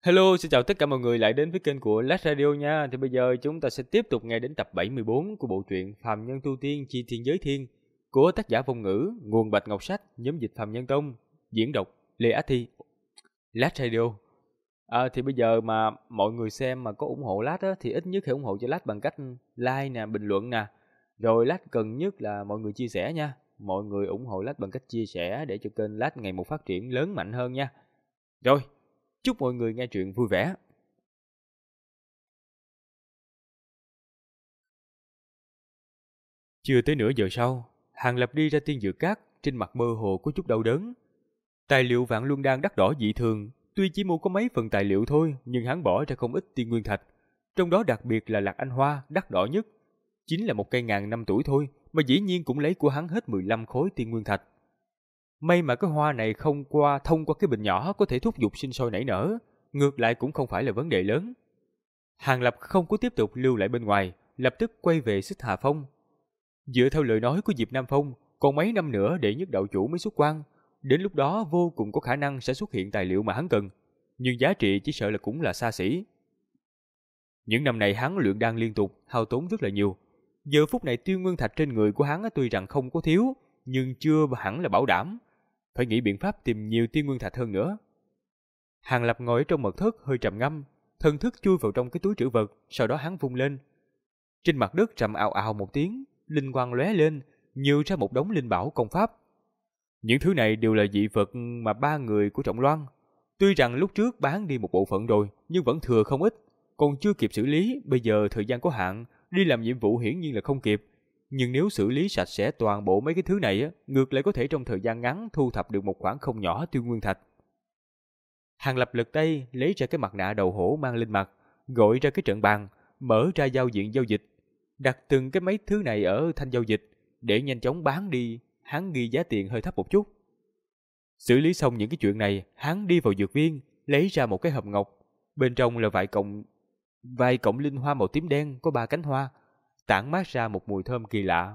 Hello, xin chào tất cả mọi người lại đến với kênh của Lát Radio nha. Thì bây giờ chúng ta sẽ tiếp tục nghe đến tập 74 của bộ truyện Phàm Nhân Tu Tiên Chi Thiên Giới Thiên của tác giả Phong Ngữ, nguồn Bạch Ngọc Sách, nhóm dịch Phàm Nhân Tông, diễn đọc Lê Á Thi. Lát Radio. Thì bây giờ mà mọi người xem mà có ủng hộ Lát á, thì ít nhất hãy ủng hộ cho Lát bằng cách like nè, bình luận nè. Rồi Lát cần nhất là mọi người chia sẻ nha. Mọi người ủng hộ Lát bằng cách chia sẻ để cho kênh Lát ngày một phát triển lớn mạnh hơn nha. Rồi, chúc mọi người nghe truyện vui vẻ. Chưa tới nửa giờ sau, Hàng Lập đi ra tiên dược cát, trên mặt mơ hồ có chút đau đớn. Tài liệu Vạn Luân Đan đắt đỏ dị thường, tuy chỉ mua có mấy phần tài liệu thôi, nhưng hắn bỏ ra không ít tiên nguyên thạch. Trong đó đặc biệt là Lạc Anh Hoa đắt đỏ nhất, chính là một cây ngàn năm tuổi thôi, mà dĩ nhiên cũng lấy của hắn hết 15 khối tiên nguyên thạch. May mà cái hoa này không thông qua cái bình nhỏ có thể thúc giục sinh sôi nảy nở, ngược lại cũng không phải là vấn đề lớn. Hàng Lập không có tiếp tục lưu lại bên ngoài, lập tức quay về Xích Hà Phong. Dựa theo lời nói của Diệp Nam Phong, còn mấy năm nữa để nhất đạo chủ mới xuất quan, đến lúc đó vô cùng có khả năng sẽ xuất hiện tài liệu mà hắn cần, nhưng giá trị chỉ sợ là cũng là xa xỉ. Những năm này hắn luyện đan liên tục, hao tốn rất là nhiều. Giờ phút này tiên nguyên thạch trên người của hắn tuy rằng không có thiếu, nhưng chưa hẳn là bảo đảm, phải nghĩ biện pháp tìm nhiều tiên nguyên thạch hơn nữa. Hàng Lập ngồi ở trong mật thất hơi trầm ngâm, thần thức chui vào trong cái túi trữ vật, sau đó hắn vung lên. Trên mặt đất trầm ào ào một tiếng, linh quang lóe lên, nhiều ra một đống linh bảo công pháp. Những thứ này đều là dị vật mà ba người của Trọng Loan. Tuy rằng lúc trước bán đi một bộ phận rồi, nhưng vẫn thừa không ít, còn chưa kịp xử lý, bây giờ thời gian có hạn, đi làm nhiệm vụ hiển nhiên là không kịp. Nhưng nếu xử lý sạch sẽ toàn bộ mấy cái thứ này, ngược lại có thể trong thời gian ngắn thu thập được một khoản không nhỏ tiên nguyên thạch. Hàng Lập lật tay lấy ra cái mặt nạ đầu hổ mang lên mặt, gọi ra cái trận bàn, mở ra giao diện giao dịch, đặt từng cái mấy thứ này ở thanh giao dịch để nhanh chóng bán đi. Hắn ghi giá tiền hơi thấp một chút. Xử lý xong những cái chuyện này, hắn đi vào dược viên, lấy ra một cái hộp ngọc, bên trong là vài cọng linh hoa màu tím đen có 3 cánh hoa, tản mát ra một mùi thơm kỳ lạ.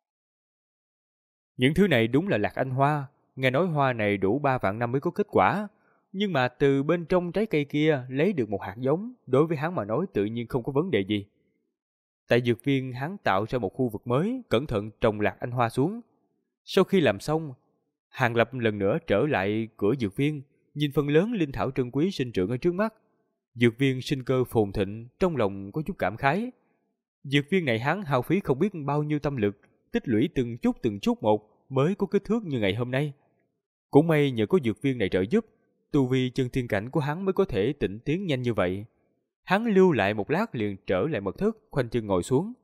Những thứ này đúng là Lạc Anh Hoa, nghe nói hoa này đủ 3 vạn năm mới có kết quả, nhưng mà từ bên trong trái cây kia lấy được một hạt giống, đối với hắn mà nói tự nhiên không có vấn đề gì. Tại dược viên hắn tạo ra một khu vực mới, cẩn thận trồng Lạc Anh Hoa xuống. Sau khi làm xong, Hàng Lập lần nữa trở lại cửa dược viên, nhìn phần lớn linh thảo trân quý sinh trưởng ở trước mắt. Dược viên sinh cơ phồn thịnh, trong lòng có chút cảm khái. Dược viên này hắn hao phí không biết bao nhiêu tâm lực, tích lũy từng chút một mới có kích thước như ngày hôm nay. Cũng may nhờ có dược viên này trợ giúp, tu vi chân thiên cảnh của hắn mới có thể tịnh tiến nhanh như vậy. Hắn lưu lại một lát liền trở lại mật thất, khoanh chân ngồi xuống.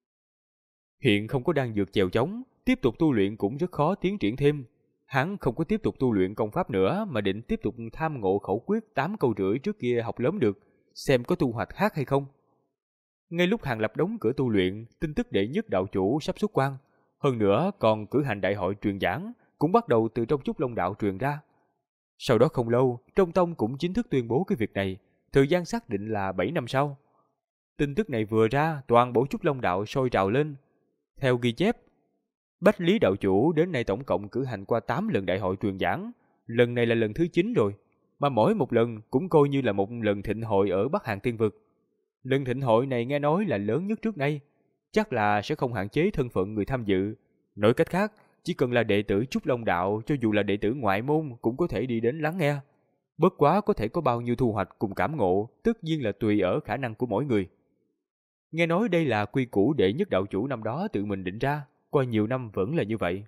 Hiện không có đan dược chèo chống, tiếp tục tu luyện cũng rất khó tiến triển thêm. Hắn không có tiếp tục tu luyện công pháp nữa mà định tiếp tục tham ngộ khẩu quyết 8 câu rưỡi trước kia học lớn được, xem có tu hoạch khác hay không. Ngay lúc Hàng Lập đóng cửa tu luyện, tin tức đệ nhất đạo chủ sắp xuất quan, hơn nữa còn cử hành đại hội truyền giảng, cũng bắt đầu từ trong Trúc Long đạo truyền ra. Sau đó không lâu, trong tông cũng chính thức tuyên bố cái việc này, thời gian xác định là 7 năm sau. Tin tức này vừa ra, toàn bộ Trúc Long đạo sôi trào lên. Theo ghi chép, Bách Lý đạo chủ đến nay tổng cộng cử hành qua 8 lần đại hội truyền giảng, lần này là lần thứ 9 rồi, mà mỗi một lần cũng coi như là một lần thịnh hội ở Bắc Hàn Tiên Vực. Lần thịnh hội này nghe nói là lớn nhất trước nay, chắc là sẽ không hạn chế thân phận người tham dự. Nói cách khác, chỉ cần là đệ tử Trúc Long đạo, cho dù là đệ tử ngoại môn cũng có thể đi đến lắng nghe. Bất quá có thể có bao nhiêu thu hoạch cùng cảm ngộ, tất nhiên là tùy ở khả năng của mỗi người. Nghe nói đây là quy củ đệ nhất đạo chủ năm đó tự mình định ra, qua nhiều năm vẫn là như vậy.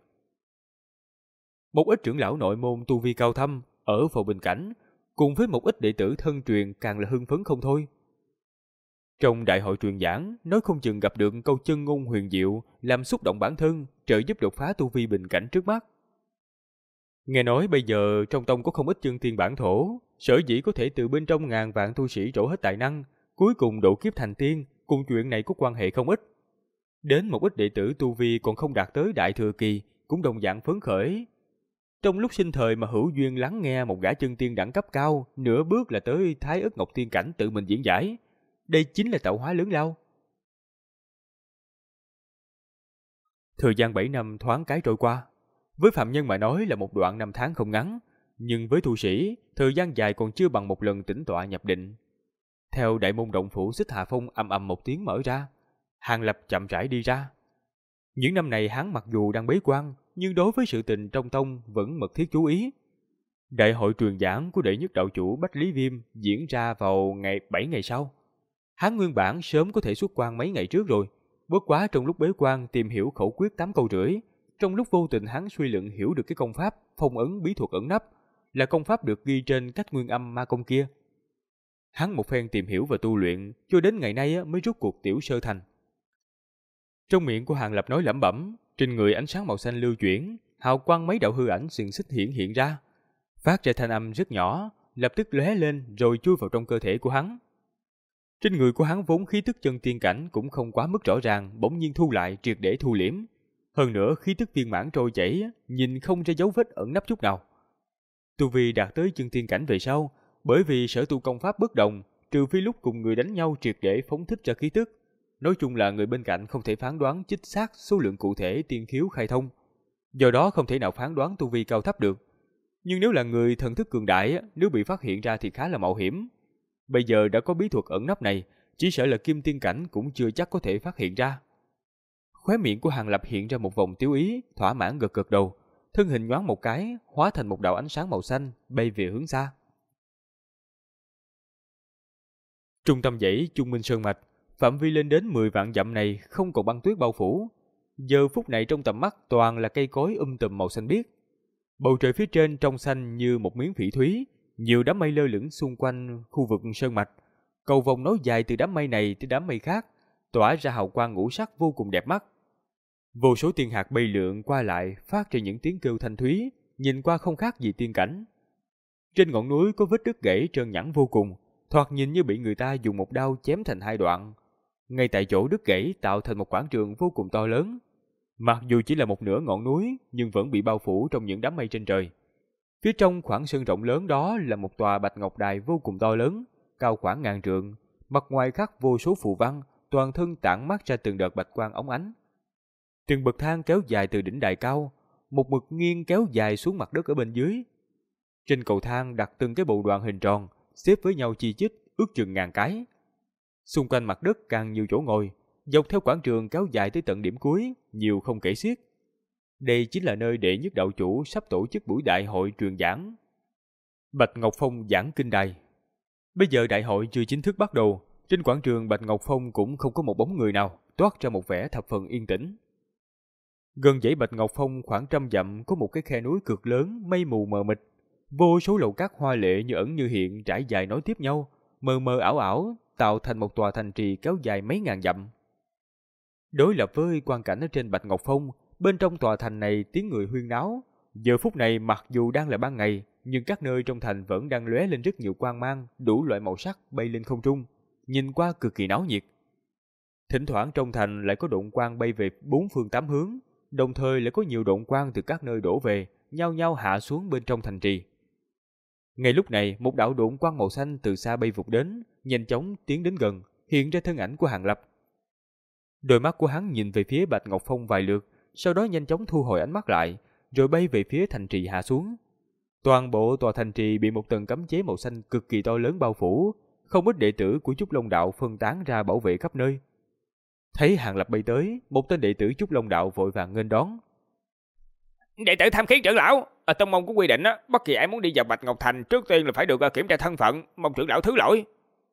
Một ít trưởng lão nội môn tu vi cao thâm ở Phù Bình Cảnh, cùng với một ít đệ tử thân truyền càng là hưng phấn không thôi. Trong đại hội truyền giảng, nói không chừng gặp được câu chân ngôn huyền diệu, làm xúc động bản thân, trợ giúp đột phá tu vi bình cảnh trước mắt. Nghe nói bây giờ trong tông có không ít chân tiên bản thổ, sở dĩ có thể từ bên trong ngàn vạn tu sĩ trổ hết tài năng, cuối cùng độ kiếp thành tiên, cùng chuyện này có quan hệ không ít. Đến một ít đệ tử tu vi còn không đạt tới đại thừa kỳ, cũng đồng dạng phấn khởi. Trong lúc sinh thời mà hữu duyên lắng nghe một gã chân tiên đẳng cấp cao, nửa bước là tới Thái Ức Ngọc Tiên cảnh tự mình diễn giải. Đây chính là tạo hóa lớn lao. Thời gian 7 năm thoáng cái trôi qua, với phạm nhân mà nói là một đoạn năm tháng không ngắn, nhưng với tu sĩ, thời gian dài còn chưa bằng một lần tĩnh tọa nhập định. Theo đại môn động phủ Xích Hà Phong ầm ầm một tiếng mở ra, Hàng Lập chậm rãi đi ra. Những năm này hắn mặc dù đang bế quan, nhưng đối với sự tình trong tông vẫn mật thiết chú ý. Đại hội truyền giảng của đệ nhất đạo chủ Bách Lý Viêm diễn ra vào 7 ngày sau. Hắn nguyên bản sớm có thể xuất quan mấy ngày trước rồi, bất quá trong lúc bế quan tìm hiểu khẩu quyết 8 câu rưỡi, trong lúc vô tình hắn suy luận hiểu được cái công pháp phong ấn bí thuật ẩn nấp, là công pháp được ghi trên cách nguyên âm ma công kia. Hắn một phen tìm hiểu và tu luyện, cho đến ngày nay mới rút cuộc tiểu sơ thành. Trong miệng của Hàng Lập nói lẩm bẩm, trên người ánh sáng màu xanh lưu chuyển, hào quang mấy đạo hư ảnh xiềng xích hiện ra, phát ra thanh âm rất nhỏ, lập tức lóe lên rồi chui vào trong cơ thể của hắn. Trên người của hắn vốn khí tức chân tiên cảnh cũng không quá mức rõ ràng, bỗng nhiên thu lại triệt để thu liễm. Hơn nữa khí tức viên mãn trôi chảy, nhìn không ra dấu vết ẩn nấp chút nào. Tu vi đạt tới chân tiên cảnh về sau, bởi vì sở tu công pháp bất đồng, trừ phi lúc cùng người đánh nhau triệt để phóng thích ra khí tức. Nói chung là người bên cạnh không thể phán đoán chính xác số lượng cụ thể tiên khiếu khai thông, do đó không thể nào phán đoán tu vi cao thấp được. Nhưng nếu là người thần thức cường đại, nếu bị phát hiện ra thì khá là mạo hiểm. Bây giờ đã có bí thuật ẩn nấp này, chỉ sợ là kim tiên cảnh cũng chưa chắc có thể phát hiện ra. Khóe miệng của Hàng Lập hiện ra một vòng tiêu ý, thỏa mãn gật gật đầu, thân hình nhoáng một cái, hóa thành một đạo ánh sáng màu xanh, bay về hướng xa. Trung tâm dãy Trung Minh Sơn Mạch, phạm vi lên đến 10 vạn dặm này không còn băng tuyết bao phủ. Giờ phút này trong tầm mắt toàn là cây cối tùm màu xanh biếc. Bầu trời phía trên trong xanh như một miếng phỉ thúy, nhiều đám mây lơ lửng xung quanh khu vực sơn mạch. Cầu vồng nối dài từ đám mây này tới đám mây khác, tỏa ra hào quang ngũ sắc vô cùng đẹp mắt. Vô số tiên hạt bay lượn qua lại, phát ra những tiếng kêu thanh thúy, nhìn qua không khác gì tiên cảnh. Trên ngọn núi có vết đứt gãy trơn nhẵn vô cùng, thoạt nhìn như bị người ta dùng một đao chém thành hai đoạn. Ngay tại chỗ đứt gãy tạo thành một quảng trường vô cùng to lớn. Mặc dù chỉ là một nửa ngọn núi, nhưng vẫn bị bao phủ trong những đám mây trên trời. Phía trong khoảng sân rộng lớn đó là một tòa bạch ngọc đài vô cùng to lớn, cao khoảng ngàn trượng, mặt ngoài khắc vô số phù văn, toàn thân tản mát ra từng đợt bạch quang óng ánh. Từng bậc thang kéo dài từ đỉnh đài cao, một mực nghiêng kéo dài xuống mặt đất ở bên dưới. Trên cầu thang đặt từng cái bồ đoàn hình tròn, xếp với nhau chi chít, ước chừng ngàn cái. Xung quanh mặt đất càng nhiều chỗ ngồi, dọc theo quảng trường kéo dài tới tận điểm cuối, nhiều không kể xiết. Đây chính là nơi đệ nhất đạo chủ sắp tổ chức buổi đại hội truyền giảng. Bạch Ngọc Phong giảng kinh đài. Bây giờ đại hội chưa chính thức bắt đầu, trên quảng trường Bạch Ngọc Phong cũng không có một bóng người nào, toát ra một vẻ thập phần yên tĩnh. Gần dãy Bạch Ngọc Phong khoảng 100 dặm có một cái khe núi cực lớn, mây mù mờ mịt, vô số lầu cát hoa lệ như ẩn như hiện trải dài nối tiếp nhau, mờ mờ ảo ảo, tạo thành một tòa thành trì kéo dài mấy ngàn dặm. Đối lập với quang cảnh ở trên Bạch Ngọc Phong, bên trong tòa thành này tiếng người huyên náo. Giờ phút này mặc dù đang là ban ngày, nhưng các nơi trong thành vẫn đang lóe lên rất nhiều quang mang, đủ loại màu sắc bay lên không trung, nhìn qua cực kỳ náo nhiệt. Thỉnh thoảng trong thành lại có độn quang bay về bốn phương tám hướng, đồng thời lại có nhiều độn quang từ các nơi đổ về, nhao nhao hạ xuống bên trong thành trì. Ngay lúc này, một đạo độn quang màu xanh từ xa bay vụt đến, nhanh chóng tiến đến gần, hiện ra thân ảnh của Hàng Lập. Đôi mắt của hắn nhìn về phía Bạch Ngọc Phong vài lượt, sau đó nhanh chóng thu hồi ánh mắt lại, rồi bay về phía thành trì hạ xuống. Toàn bộ tòa thành trì bị một tầng cấm chế màu xanh cực kỳ to lớn bao phủ, không ít đệ tử của Trúc Long Đạo phân tán ra bảo vệ khắp nơi. Thấy Hàng Lập bay tới, một tên đệ tử Trúc Long Đạo vội vàng nghênh đón. Đệ tử tham kiến trưởng lão, ở tông môn có quy định bất kỳ ai muốn đi vào Bạch Ngọc Thành trước tiên là phải được kiểm tra thân phận, mong trưởng lão thứ lỗi.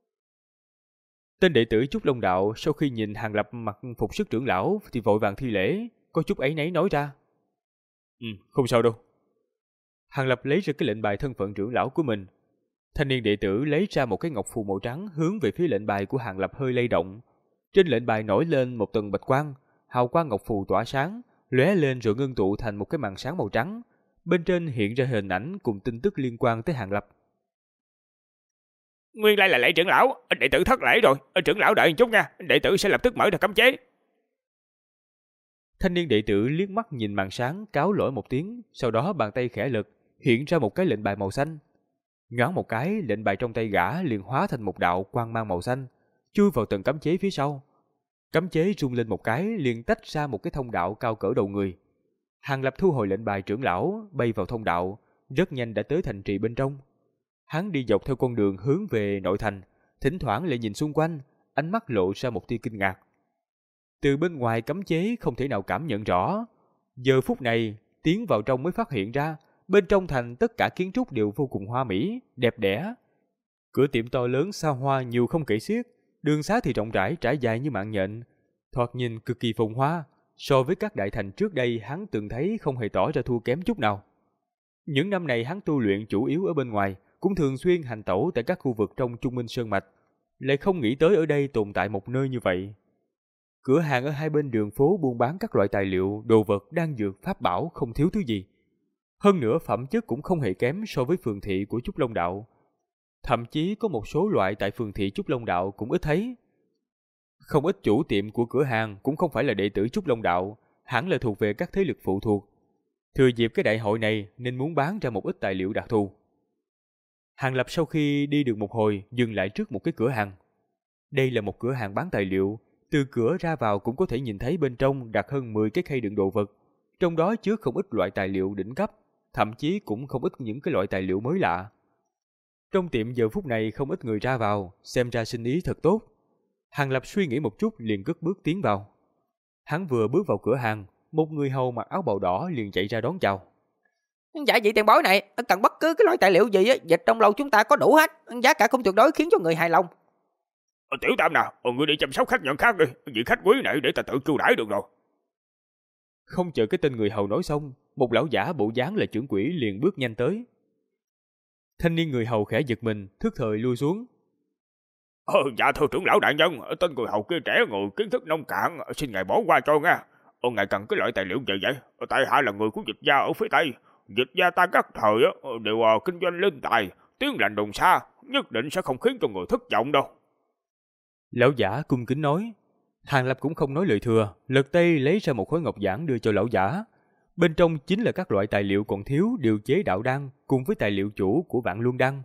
Tên đệ tử Trúc Long Đạo sau khi nhìn Hàng Lập mặc phục sức trưởng lão thì vội vàng thi lễ, có chút áy náy nói ra. Không sao đâu. Hàng Lập lấy ra cái lệnh bài thân phận trưởng lão của mình. Thanh niên đệ tử lấy ra một cái ngọc phù màu trắng hướng về phía lệnh bài của Hàng Lập hơi lay động. Trên lệnh bài nổi lên một tầng bạch quang, hào quang ngọc phù tỏa sáng, lóe lên rồi ngưng tụ thành một cái màn sáng màu trắng. Bên trên hiện ra hình ảnh cùng tin tức liên quan tới Hàng Lập. Nguyên lai là lễ trưởng lão, đệ tử thất lễ rồi, trưởng lão đợi một chút nha, đệ tử sẽ lập tức mở ra cấm chế. Thanh niên đệ tử liếc mắt nhìn màn sáng cáo lỗi một tiếng, sau đó bàn tay khẽ lật, hiện ra một cái lệnh bài màu xanh. Nhoáng một cái, lệnh bài trong tay gã liền hóa thành một đạo quang mang màu xanh, chui vào tầng cấm chế phía sau. Cấm chế rung lên một cái, liền tách ra một cái thông đạo cao cỡ đầu người. Hàng Lập thu hồi lệnh bài trưởng lão, bay vào thông đạo, rất nhanh đã tới thành trì bên trong. Hắn đi dọc theo con đường hướng về nội thành, thỉnh thoảng lại nhìn xung quanh, ánh mắt lộ ra một tia kinh ngạc. Từ bên ngoài cấm chế không thể nào cảm nhận rõ. Giờ phút này, tiến vào trong mới phát hiện ra, bên trong thành tất cả kiến trúc đều vô cùng hoa mỹ, đẹp đẽ. Cửa tiệm to lớn xa hoa nhiều không kể xiết, đường xá thì rộng rãi trải dài như mạng nhện, thoạt nhìn cực kỳ phồn hoa. So với các đại thành trước đây hắn từng thấy không hề tỏ ra thua kém chút nào. Những năm này hắn tu luyện chủ yếu ở bên ngoài, cũng thường xuyên hành tẩu tại các khu vực trong Trung Minh Sơn Mạch, lại không nghĩ tới ở đây tồn tại một nơi như vậy. Cửa hàng ở hai bên đường phố buôn bán các loại tài liệu, đồ vật, đan dược, pháp bảo không thiếu thứ gì. Hơn nữa phẩm chất cũng không hề kém so với phường thị của Trúc Long Đạo. Thậm chí có một số loại tại phường thị Trúc Long Đạo cũng ít thấy. Không ít chủ tiệm của cửa hàng cũng không phải là đệ tử Trúc Long Đạo, hẳn là thuộc về các thế lực phụ thuộc. Thừa dịp cái đại hội này nên muốn bán ra một ít tài liệu đặc thù. Hàng Lập sau khi đi được một hồi dừng lại trước một cái cửa hàng. Đây là một cửa hàng bán tài liệu, từ cửa ra vào cũng có thể nhìn thấy bên trong đặt hơn 10 cái khay đựng đồ vật. Trong đó chứa không ít loại tài liệu đỉnh cấp, thậm chí cũng không ít những cái loại tài liệu mới lạ. Trong tiệm giờ phút này không ít người ra vào, xem ra sinh ý thật tốt. Hàng Lập suy nghĩ một chút liền cất bước tiến vào. Hắn vừa bước vào cửa hàng, một người hầu mặc áo bào đỏ liền chạy ra đón chào. Dạ vị tiền bối này, cần bất cứ cái loại tài liệu gì dịch trong lầu chúng ta có đủ hết, giá cả cũng tuyệt đối khiến cho người hài lòng. Tiểu Tam nào, ngươi đi chăm sóc khách nhận khác đi, vị khách quý này để ta tự cưu đãi được rồi. Không chờ cái tên người hầu nói xong, một lão giả bộ dáng là trưởng quỹ liền bước nhanh tới. Thanh niên người hầu khẽ giật mình, thức thời lui xuống. Dạ thưa trưởng lão đại nhân, tên người hầu kia trẻ người kiến thức nông cạn, xin ngài bỏ qua cho nha. Ngài cần cái loại tài liệu gì vậy? Tại hạ là người của dịch gia ở phía Tây. Dịch gia ta các thời đều kinh doanh linh tài, tiếng lành đồn xa, nhất định sẽ không khiến cho người thất vọng đâu. Lão giả cung kính nói. Hàng Lập cũng không nói lời thừa, lật tay lấy ra một khối ngọc giản đưa cho lão giả. Bên trong chính là các loại tài liệu còn thiếu điều chế đạo đan cùng với tài liệu chủ của Vạn Luân Đan.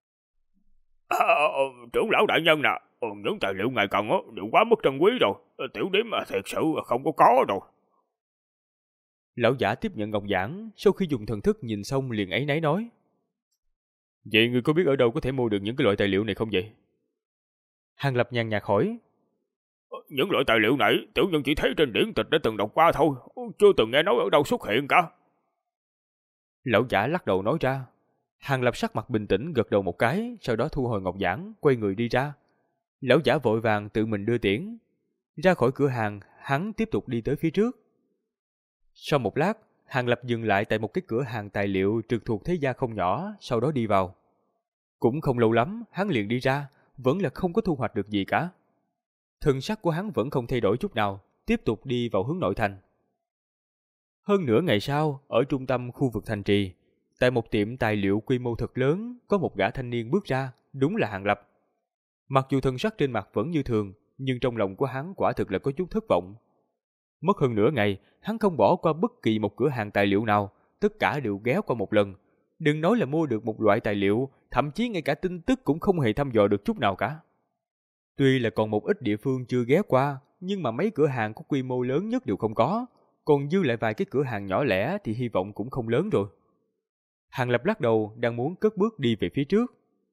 Trưởng lão đại nhân nè, những tài liệu ngài cần đều quá mức trân quý rồi, tiểu điếm thiệt sự không có đâu. Lão giả tiếp nhận ngọc giản, sau khi dùng thần thức nhìn xong liền áy náy nói. Vậy người có biết ở đâu có thể mua được những cái loại tài liệu này không vậy? Hàng Lập nhàn nhạt hỏi. Những loại tài liệu này tiểu nhân chỉ thấy trên điển tịch đã từng đọc qua thôi, chưa từng nghe nói ở đâu xuất hiện cả. Lão giả lắc đầu nói ra. Hàng Lập sắc mặt bình tĩnh gật đầu một cái, sau đó thu hồi ngọc giản, quay người đi ra. Lão giả vội vàng tự mình đưa tiễn. Ra khỏi cửa hàng, hắn tiếp tục đi tới phía trước. Sau một lát, Hàng Lập dừng lại tại một cái cửa hàng tài liệu trực thuộc thế gia không nhỏ, sau đó đi vào. Cũng không lâu lắm, hắn liền đi ra, vẫn là không có thu hoạch được gì cả. Thần sắc của hắn vẫn không thay đổi chút nào, tiếp tục đi vào hướng nội thành. Hơn nửa ngày sau, ở trung tâm khu vực thành trì, tại một tiệm tài liệu quy mô thật lớn, có một gã thanh niên bước ra, đúng là Hàng Lập. Mặc dù thần sắc trên mặt vẫn như thường, nhưng trong lòng của hắn quả thực là có chút thất vọng. Mất hơn nửa ngày, hắn không bỏ qua bất kỳ một cửa hàng tài liệu nào, tất cả đều ghé qua một lần. Đừng nói là mua được một loại tài liệu, thậm chí ngay cả tin tức cũng không hề thăm dò được chút nào cả. Tuy là còn một ít địa phương chưa ghé qua, nhưng mà mấy cửa hàng có quy mô lớn nhất đều không có, còn dư lại vài cái cửa hàng nhỏ lẻ thì hy vọng cũng không lớn rồi. Hàng Lập lắc đầu, đang muốn cất bước đi về phía trước.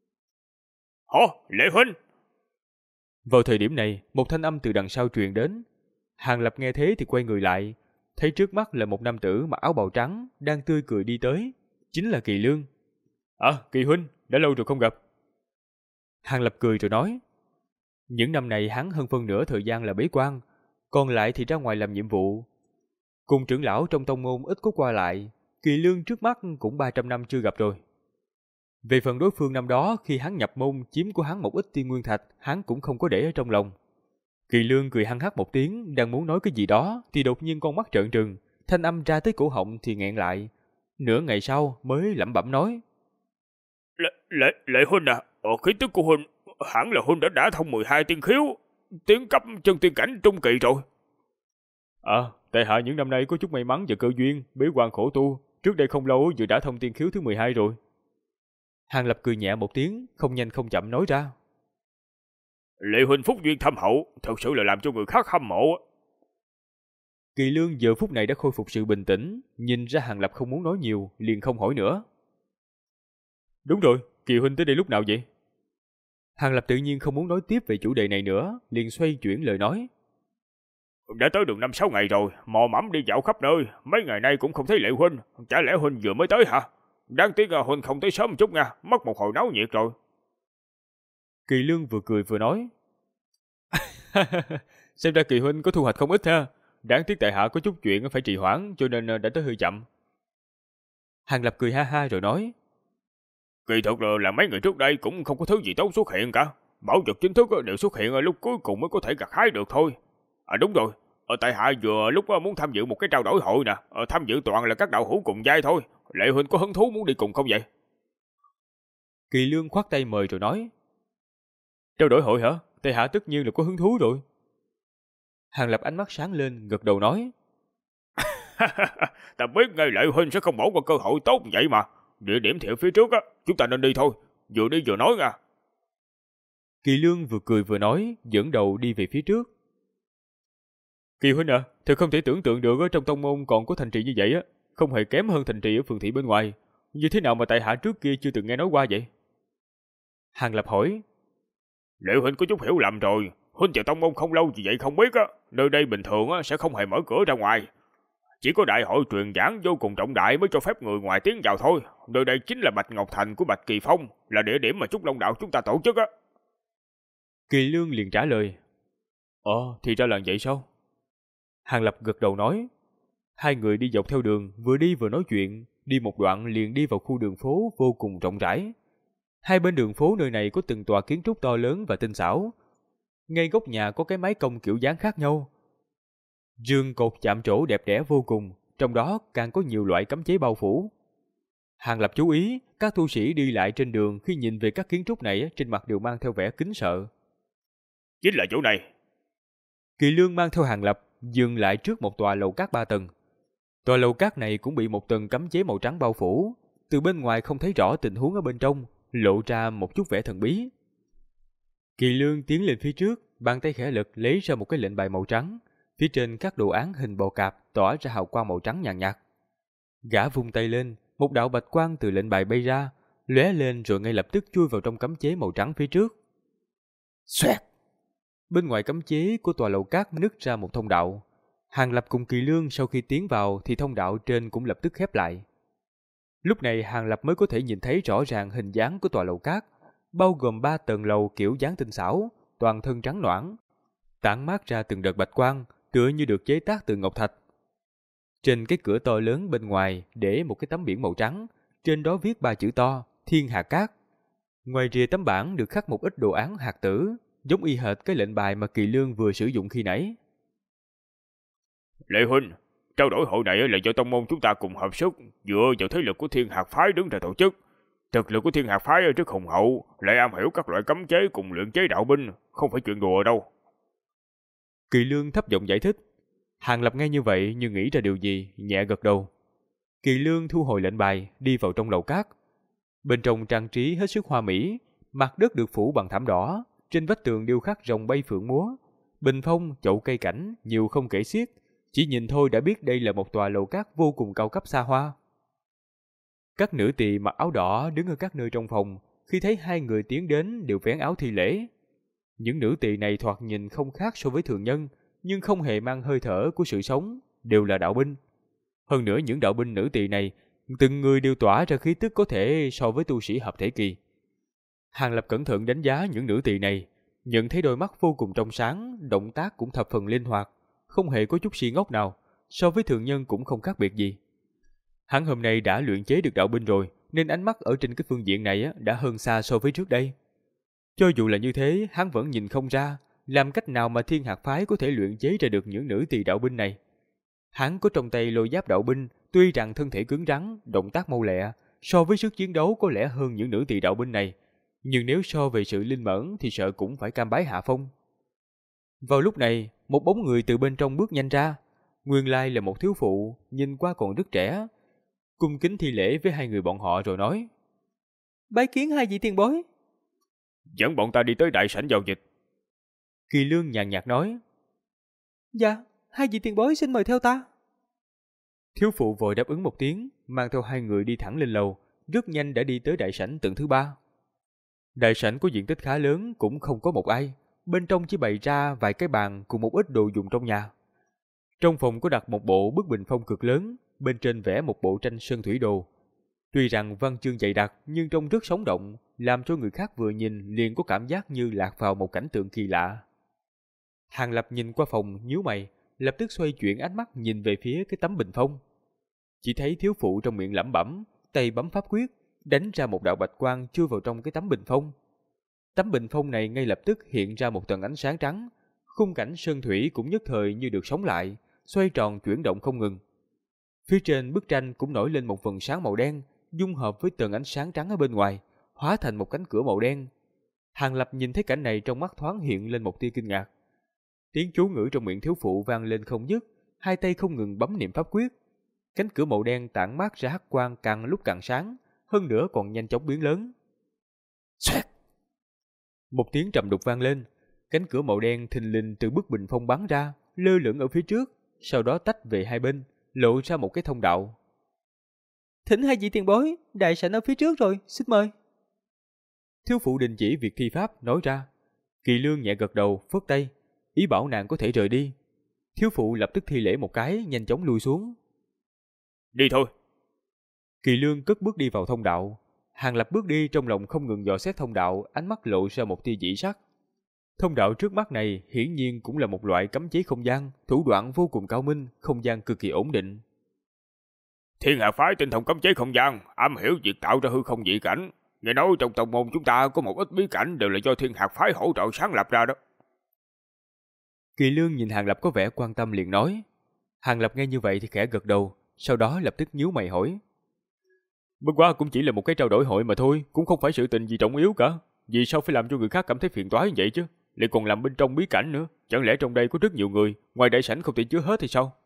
Lệ huynh! Vào thời điểm này, một thanh âm từ đằng sau truyền đến. Hàng Lập nghe thế thì quay người lại, thấy trước mắt là một nam tử mặc áo bào trắng đang tươi cười đi tới, chính là Kỳ Lương. Kỳ huynh, đã lâu rồi không gặp. Hàng Lập cười rồi nói. Những năm này hắn hơn phân nửa thời gian là bế quan, còn lại thì ra ngoài làm nhiệm vụ. Cùng trưởng lão trong tông môn ít có qua lại, Kỳ Lương trước mắt cũng 300 năm chưa gặp rồi. Về phần đối phương năm đó khi hắn nhập môn chiếm của hắn một ít tiên nguyên thạch, hắn cũng không có để ở trong lòng. Kỳ Lương cười hăng hắc một tiếng, đang muốn nói cái gì đó thì đột nhiên con mắt trợn trừng, thanh âm ra tới cổ họng thì nghẹn lại. Nửa ngày sau mới lẩm bẩm nói. Lệ huynh à, khí tức của huynh hẳn là huynh đã thông 12 tiên khiếu, tiến cấp chân tiên cảnh trung kỳ rồi. Tại hạ những năm nay có chút may mắn và cơ duyên, bế quan khổ tu, trước đây không lâu vừa đã thông tiên khiếu thứ 12 rồi. Hàng Lập cười nhẹ một tiếng, không nhanh không chậm nói ra. Lệ huynh phúc duyên thâm hậu, thật sự là làm cho người khác hâm mộ. Kỳ Lương giờ phút này đã khôi phục sự bình tĩnh, nhìn ra Hàng Lập không muốn nói nhiều, liền không hỏi nữa. Đúng rồi, Kỳ huynh tới đây lúc nào vậy? Hàng Lập tự nhiên không muốn nói tiếp về chủ đề này nữa, liền xoay chuyển lời nói. Đã tới được 5-6 ngày rồi, mò mẫm đi dạo khắp nơi, mấy ngày nay cũng không thấy Lệ huynh, chả lẽ huynh vừa mới tới hả? Đáng tiếc huynh không tới sớm một chút nha, mất một hồi náo nhiệt rồi. Kỳ Lương vừa cười vừa nói. Xem ra Kỳ huynh có thu hoạch không ít ha. Đáng tiếc tại hạ có chút chuyện phải trì hoãn cho nên đã tới hơi chậm. Hàng Lập cười ha ha rồi nói. Kỳ thực là mấy người trước đây cũng không có thứ gì tốt xuất hiện cả. Bảo vật chính thức đều xuất hiện ở lúc cuối cùng mới có thể gặt hái được thôi. À đúng rồi, tại hạ vừa lúc muốn tham dự một cái trao đổi hội nè, tham dự toàn là các đạo hữu cùng giai thôi. Lệ huynh có hứng thú muốn đi cùng không vậy? Kỳ Lương khoát tay mời rồi nói. Trao đổi hội hả? Tại hạ tất nhiên là có hứng thú rồi. Hàng Lập ánh mắt sáng lên, gật đầu nói. Ta biết ngay Lệ huynh sẽ không bỏ qua cơ hội tốt vậy mà. Địa điểm thì ở phía trước á, chúng ta nên đi thôi. Vừa đi vừa nói nha. Kỳ Lương vừa cười vừa nói, dẫn đầu đi về phía trước. Kỳ huynh à, thật không thể tưởng tượng được ở trong tông môn còn có thành trì như vậy á, không hề kém hơn thành trì ở phường thị bên ngoài. Như thế nào mà tại hạ trước kia chưa từng nghe nói qua vậy? Hàng Lập hỏi. Lệ huynh có chút hiểu lầm rồi. Huynh vào tông môn không lâu gì vậy không biết á, nơi đây bình thường á sẽ không hề mở cửa ra ngoài. Chỉ có đại hội truyền giảng vô cùng trọng đại mới cho phép người ngoài tiến vào thôi. Nơi đây chính là Bạch Ngọc Thành của Bạch Kỳ Phong, là địa điểm mà Trúc Long Đạo chúng ta tổ chức á. Kỳ Lương liền trả lời. Thì ra là vậy sao? Hàng Lập gật đầu nói. Hai người đi dọc theo đường, vừa đi vừa nói chuyện, đi một đoạn liền đi vào khu đường phố vô cùng rộng rãi. Hai bên đường phố nơi này có từng tòa kiến trúc to lớn và tinh xảo. Ngay góc nhà có cái mái cong kiểu dáng khác nhau. Rương cột chạm trổ đẹp đẽ vô cùng, trong đó càng có nhiều loại cấm chế bao phủ. Hàng Lập chú ý, các tu sĩ đi lại trên đường khi nhìn về các kiến trúc này trên mặt đều mang theo vẻ kính sợ. Chính là chỗ này. Kỳ Lương mang theo Hàng Lập dừng lại trước một tòa lầu cát 3 tầng. Tòa lầu cát này cũng bị một tầng cấm chế màu trắng bao phủ, từ bên ngoài không thấy rõ tình huống ở bên trong, lộ ra một chút vẻ thần bí. Kỳ Lương tiến lên phía trước, bàn tay khẽ lật lấy ra một cái lệnh bài màu trắng, phía trên các đồ án hình bò cạp tỏa ra hào quang màu trắng nhàn nhạt. Gã vung tay lên, một đạo bạch quang từ lệnh bài bay ra, lóe lên rồi ngay lập tức chui vào trong cấm chế màu trắng phía trước. Xoẹt! Bên ngoài cấm chế của tòa lầu cát nứt ra một thông đạo. Hàng Lập cùng Kỳ Lương sau khi tiến vào thì thông đạo trên cũng lập tức khép lại. Lúc này Hàng Lập mới có thể nhìn thấy rõ ràng hình dáng của tòa lầu cát, bao gồm 3 tầng lầu kiểu dáng tinh xảo, toàn thân trắng nõn, tản mát ra từng đợt bạch quang, tựa như được chế tác từ ngọc thạch. Trên cái cửa to lớn bên ngoài để một cái tấm biển màu trắng, trên đó viết 3 chữ to: Thiên Hà Cát. Ngoài rìa tấm bảng được khắc một ít đồ án hạt tử, giống y hệt cái lệnh bài mà Kỳ Lương vừa sử dụng khi nãy. Lệ huynh, trao đổi hội này là do tông môn chúng ta cùng hợp sức, dựa vào thế lực của Thiên Hạt phái đứng ra tổ chức. Thực lực của Thiên Hạt phái rất hùng hậu, lại am hiểu các loại cấm chế cùng luyện chế đạo binh, không phải chuyện đùa đâu. Kỳ Lương thấp giọng giải thích. Hàng Lập nghe như vậy như nghĩ ra điều gì, nhẹ gật đầu. Kỳ Lương thu hồi lệnh bài, đi vào trong lầu cát. Bên trong trang trí hết sức hoa mỹ, mặt đất được phủ bằng thảm đỏ, trên vách tường điêu khắc rồng bay phượng múa, bình phong, chậu cây cảnh nhiều không kể xiết, chỉ nhìn thôi đã biết đây là một tòa lầu cát vô cùng cao cấp xa hoa. Các nữ tỳ mặc áo đỏ đứng ở các nơi trong phòng, khi thấy hai người tiến đến đều vén áo thi lễ. Những nữ tỳ này thoạt nhìn không khác so với thường nhân, nhưng không hề mang hơi thở của sự sống, đều là đạo binh. Hơn nữa những đạo binh nữ tỳ này, từng người đều tỏa ra khí tức có thể so với tu sĩ hợp thể kỳ. Hàng Lập cẩn thận đánh giá những nữ tỳ này, nhận thấy đôi mắt vô cùng trong sáng, động tác cũng thập phần linh hoạt, không hề có chút si ngốc nào, so với thường nhân cũng không khác biệt gì. Hắn hôm nay đã luyện chế được đạo binh rồi, nên ánh mắt ở trên cái phương diện này đã hơn xa so với trước đây. Cho dù là như thế, hắn vẫn nhìn không ra làm cách nào mà Thiên Hạt phái có thể luyện chế ra được những nữ tỳ đạo binh này. Hắn có trong tay lôi giáp đạo binh, tuy rằng thân thể cứng rắn, động tác mau lẹ, so với sức chiến đấu có lẽ hơn những nữ tỳ đạo binh này, nhưng nếu so về sự linh mẫn thì sợ cũng phải cam bái hạ phong. Vào lúc này, một bóng người từ bên trong bước nhanh ra, nguyên lai là một thiếu phụ, nhìn qua còn rất trẻ, cung kính thi lễ với hai người bọn họ rồi nói: Bái kiến hai vị tiền bối. Dẫn bọn ta đi tới đại sảnh giao dịch. Kỳ Lương nhàn nhạt nói: Dạ, hai vị tiền bối xin mời theo ta. Thiếu phụ vội đáp ứng một tiếng, mang theo hai người đi thẳng lên lầu, rất nhanh đã đi tới đại sảnh tầng thứ 3. Đại sảnh có diện tích khá lớn, cũng không có một ai. Bên trong chỉ bày ra vài cái bàn cùng một ít đồ dùng trong nhà. Trong phòng có đặt một bộ bức bình phong cực lớn, bên trên vẽ một bộ tranh sơn thủy đồ. Tuy rằng văn chương dày đặc nhưng trông rất sống động, làm cho người khác vừa nhìn liền có cảm giác như lạc vào một cảnh tượng kỳ lạ. Hàng Lập nhìn qua phòng nhíu mày, lập tức xoay chuyển ánh mắt nhìn về phía cái tấm bình phong. Chỉ thấy thiếu phụ trong miệng lẩm bẩm, tay bấm pháp quyết, đánh ra một đạo bạch quang chui vào trong cái tấm bình phong. Tấm bình phong này ngay lập tức hiện ra một tầng ánh sáng trắng, khung cảnh sơn thủy cũng nhất thời như được sống lại, xoay tròn chuyển động không ngừng. Phía trên bức tranh cũng nổi lên một vầng sáng màu đen, dung hợp với tầng ánh sáng trắng ở bên ngoài, hóa thành một cánh cửa màu đen. Hàng Lập nhìn thấy cảnh này trong mắt thoáng hiện lên một tia kinh ngạc. Tiếng chú ngữ trong miệng thiếu phụ vang lên không dứt, hai tay không ngừng bấm niệm pháp quyết. Cánh cửa màu đen tản mát ra hắc quang càng lúc càng sáng, hơn nữa còn nhanh chóng biến lớn. Xoẹt! Một tiếng trầm đục vang lên, cánh cửa màu đen thình lình từ bức bình phong bắn ra, lơ lửng ở phía trước, sau đó tách về hai bên, lộ ra một cái thông đạo. Thỉnh hai vị tiền bối, đại sảnh ở phía trước rồi, xin mời. Thiếu phụ đình chỉ việc thi pháp nói ra. Kỳ Lương nhẹ gật đầu, phất tay, ý bảo nàng có thể rời đi. Thiếu phụ lập tức thi lễ một cái, nhanh chóng lui xuống. Đi thôi. Kỳ Lương cất bước đi vào thông đạo. Hàng Lập bước đi trong lòng không ngừng dò xét thông đạo, ánh mắt lộ ra một tia dị sắc. Thông đạo trước mắt này hiển nhiên cũng là một loại cấm chế không gian, thủ đoạn vô cùng cao minh, không gian cực kỳ ổn định. Thiên Hà phái tinh thông cấm chế không gian, am hiểu việc tạo ra hư không dị cảnh. Nghe nói trong tông môn chúng ta có một ít bí cảnh đều là do Thiên Hà phái hỗ trợ sáng lập ra đó. Kỳ Lương nhìn Hàng Lập có vẻ quan tâm liền nói. Hàng Lập nghe như vậy thì khẽ gật đầu, sau đó lập tức nhíu mày hỏi. Bất quá cũng chỉ là một cái trao đổi hội mà thôi, cũng không phải sự tình gì trọng yếu cả. Vì sao phải làm cho người khác cảm thấy phiền toái như vậy chứ? Lại còn làm bên trong bí cảnh nữa. Chẳng lẽ trong đây có rất nhiều người, ngoài đại sảnh không thể chứa hết thì sao?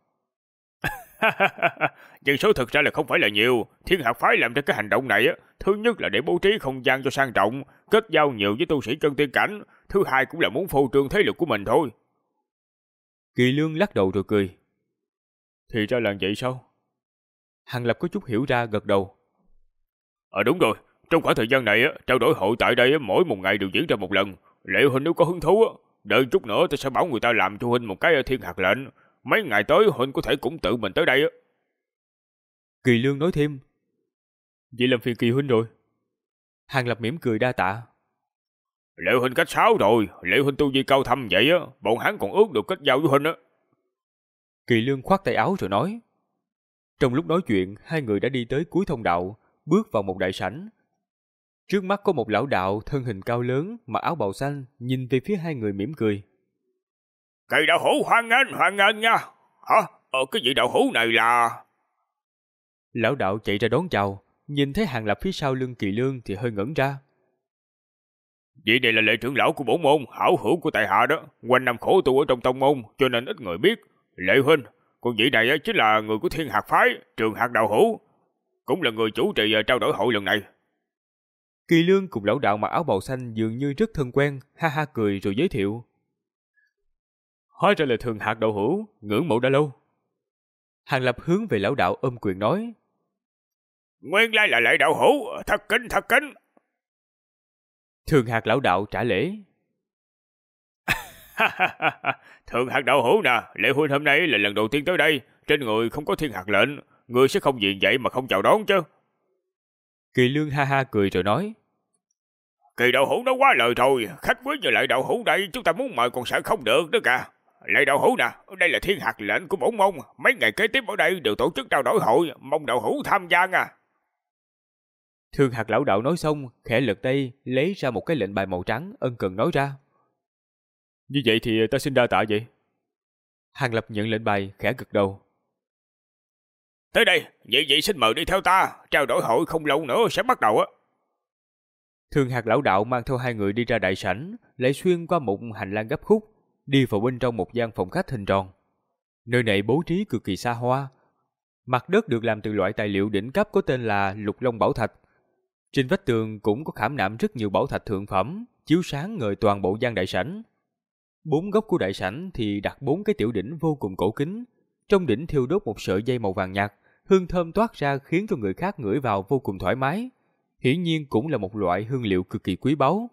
Dân số thực ra là không phải là nhiều. Thiên Hạt phái làm ra cái hành động này á, thứ nhất là để bố trí không gian cho sang trọng, kết giao nhiều với tu sĩ chân tiên cảnh. Thứ hai cũng là muốn phô trương thế lực của mình thôi. Kỳ Lương lắc đầu rồi cười. Thì ra là vậy sao? Hàng Lập có chút hiểu ra, gật đầu. Đúng rồi, trong khoảng thời gian này á, trao đổi hội tại đây á, mỗi một ngày đều diễn ra một lần. Lệ huynh nếu có hứng thú á, đợi chút nữa tôi sẽ bảo người ta làm cho huynh một cái Thiên Hạt lệnh. Mấy ngày tới huynh có thể cũng tự mình tới đây á. Kỳ Lương nói thêm. Vậy làm phiền Kỳ huynh rồi. Hàng Lập mỉm cười đa tạ. Lệ huynh cách sáo rồi, Lệ huynh tu vi cao thâm vậy á, bọn hắn còn ước được kết giao với huynh á. Kỳ Lương khoát tay áo rồi nói. Trong lúc nói chuyện, hai người đã đi tới cuối thông đạo, bước vào một đại sảnh. Trước mắt có một lão đạo thân hình cao lớn, mặc áo bào xanh, nhìn về phía hai người mỉm cười. Kỳ đạo hữu hoan nghênh nha. Hả? Cái vị đạo hữu này là... Lão đạo chạy ra đón chào, nhìn thấy Hàng Lập phía sau lưng Kỳ Lương thì hơi ngẩn ra. Vị này là lệ trưởng lão của bổn môn, hảo hữu của tại hạ đó. Quanh năm khổ tu ở trong tông môn, cho nên ít người biết. Lệ huynh, còn vị này chính là người của Thiên Hạt phái, Trường Hạt đạo hữu, cũng là người chủ trì trao đổi hội lần này. Kỳ Lương cùng lão đạo mặc áo bào xanh dường như rất thân quen, ha ha cười rồi giới thiệu. Hóa ra là Thường Hạt đạo hữu, ngưỡng mộ đã lâu. Hàng Lập hướng về lão đạo ôm quyền nói. Nguyên lai là lệ đạo hữu, thật kính. Thường Hạt lão đạo trả lễ. Thường Hạt đạo hữu nè, Lệ huynh hôm nay là lần đầu tiên tới đây, trên người không có Thiên Hạt lệnh, người sẽ không vì vậy mà không chào đón chứ. Kỳ Lương ha ha cười rồi nói. Kỳ đạo hữu nói quá lời rồi, khách quý như Lệ đạo hữu đây chúng ta muốn mời còn sợ không được đó cả. Lệ đạo hữu nè, đây là Thiên Hạt lệnh của bổn môn, mấy ngày kế tiếp ở đây đều tổ chức trao đổi hội, mong đạo hữu tham gia nha. Thường Hạt lão đạo nói xong, khẽ lật tay lấy ra một cái lệnh bài màu trắng, ân cần nói ra. Như vậy thì ta xin đa tạ vậy. Hàng Lập nhận lệnh bài, khẽ gật đầu. Tới đây, vậy xin mời đi theo ta, trao đổi hội không lâu nữa sẽ bắt đầu á. Thường Hạt lão đạo mang theo hai người đi ra đại sảnh, lại xuyên qua một hành lang gấp khúc, đi vào bên trong một gian phòng khách hình tròn. Nơi này bố trí cực kỳ xa hoa. Mặt đất được làm từ loại tài liệu đỉnh cấp có tên là Lục Long Bảo Thạch. Trên vách tường cũng có khảm nạm rất nhiều bảo thạch thượng phẩm, chiếu sáng ngời toàn bộ gian đại sảnh. Bốn góc của đại sảnh thì đặt bốn cái tiểu đỉnh vô cùng cổ kính. Trong đỉnh thiêu đốt một sợi dây màu vàng nhạt, hương thơm toát ra khiến cho người khác ngửi vào vô cùng thoải mái. Hiển nhiên cũng là một loại hương liệu cực kỳ quý báu.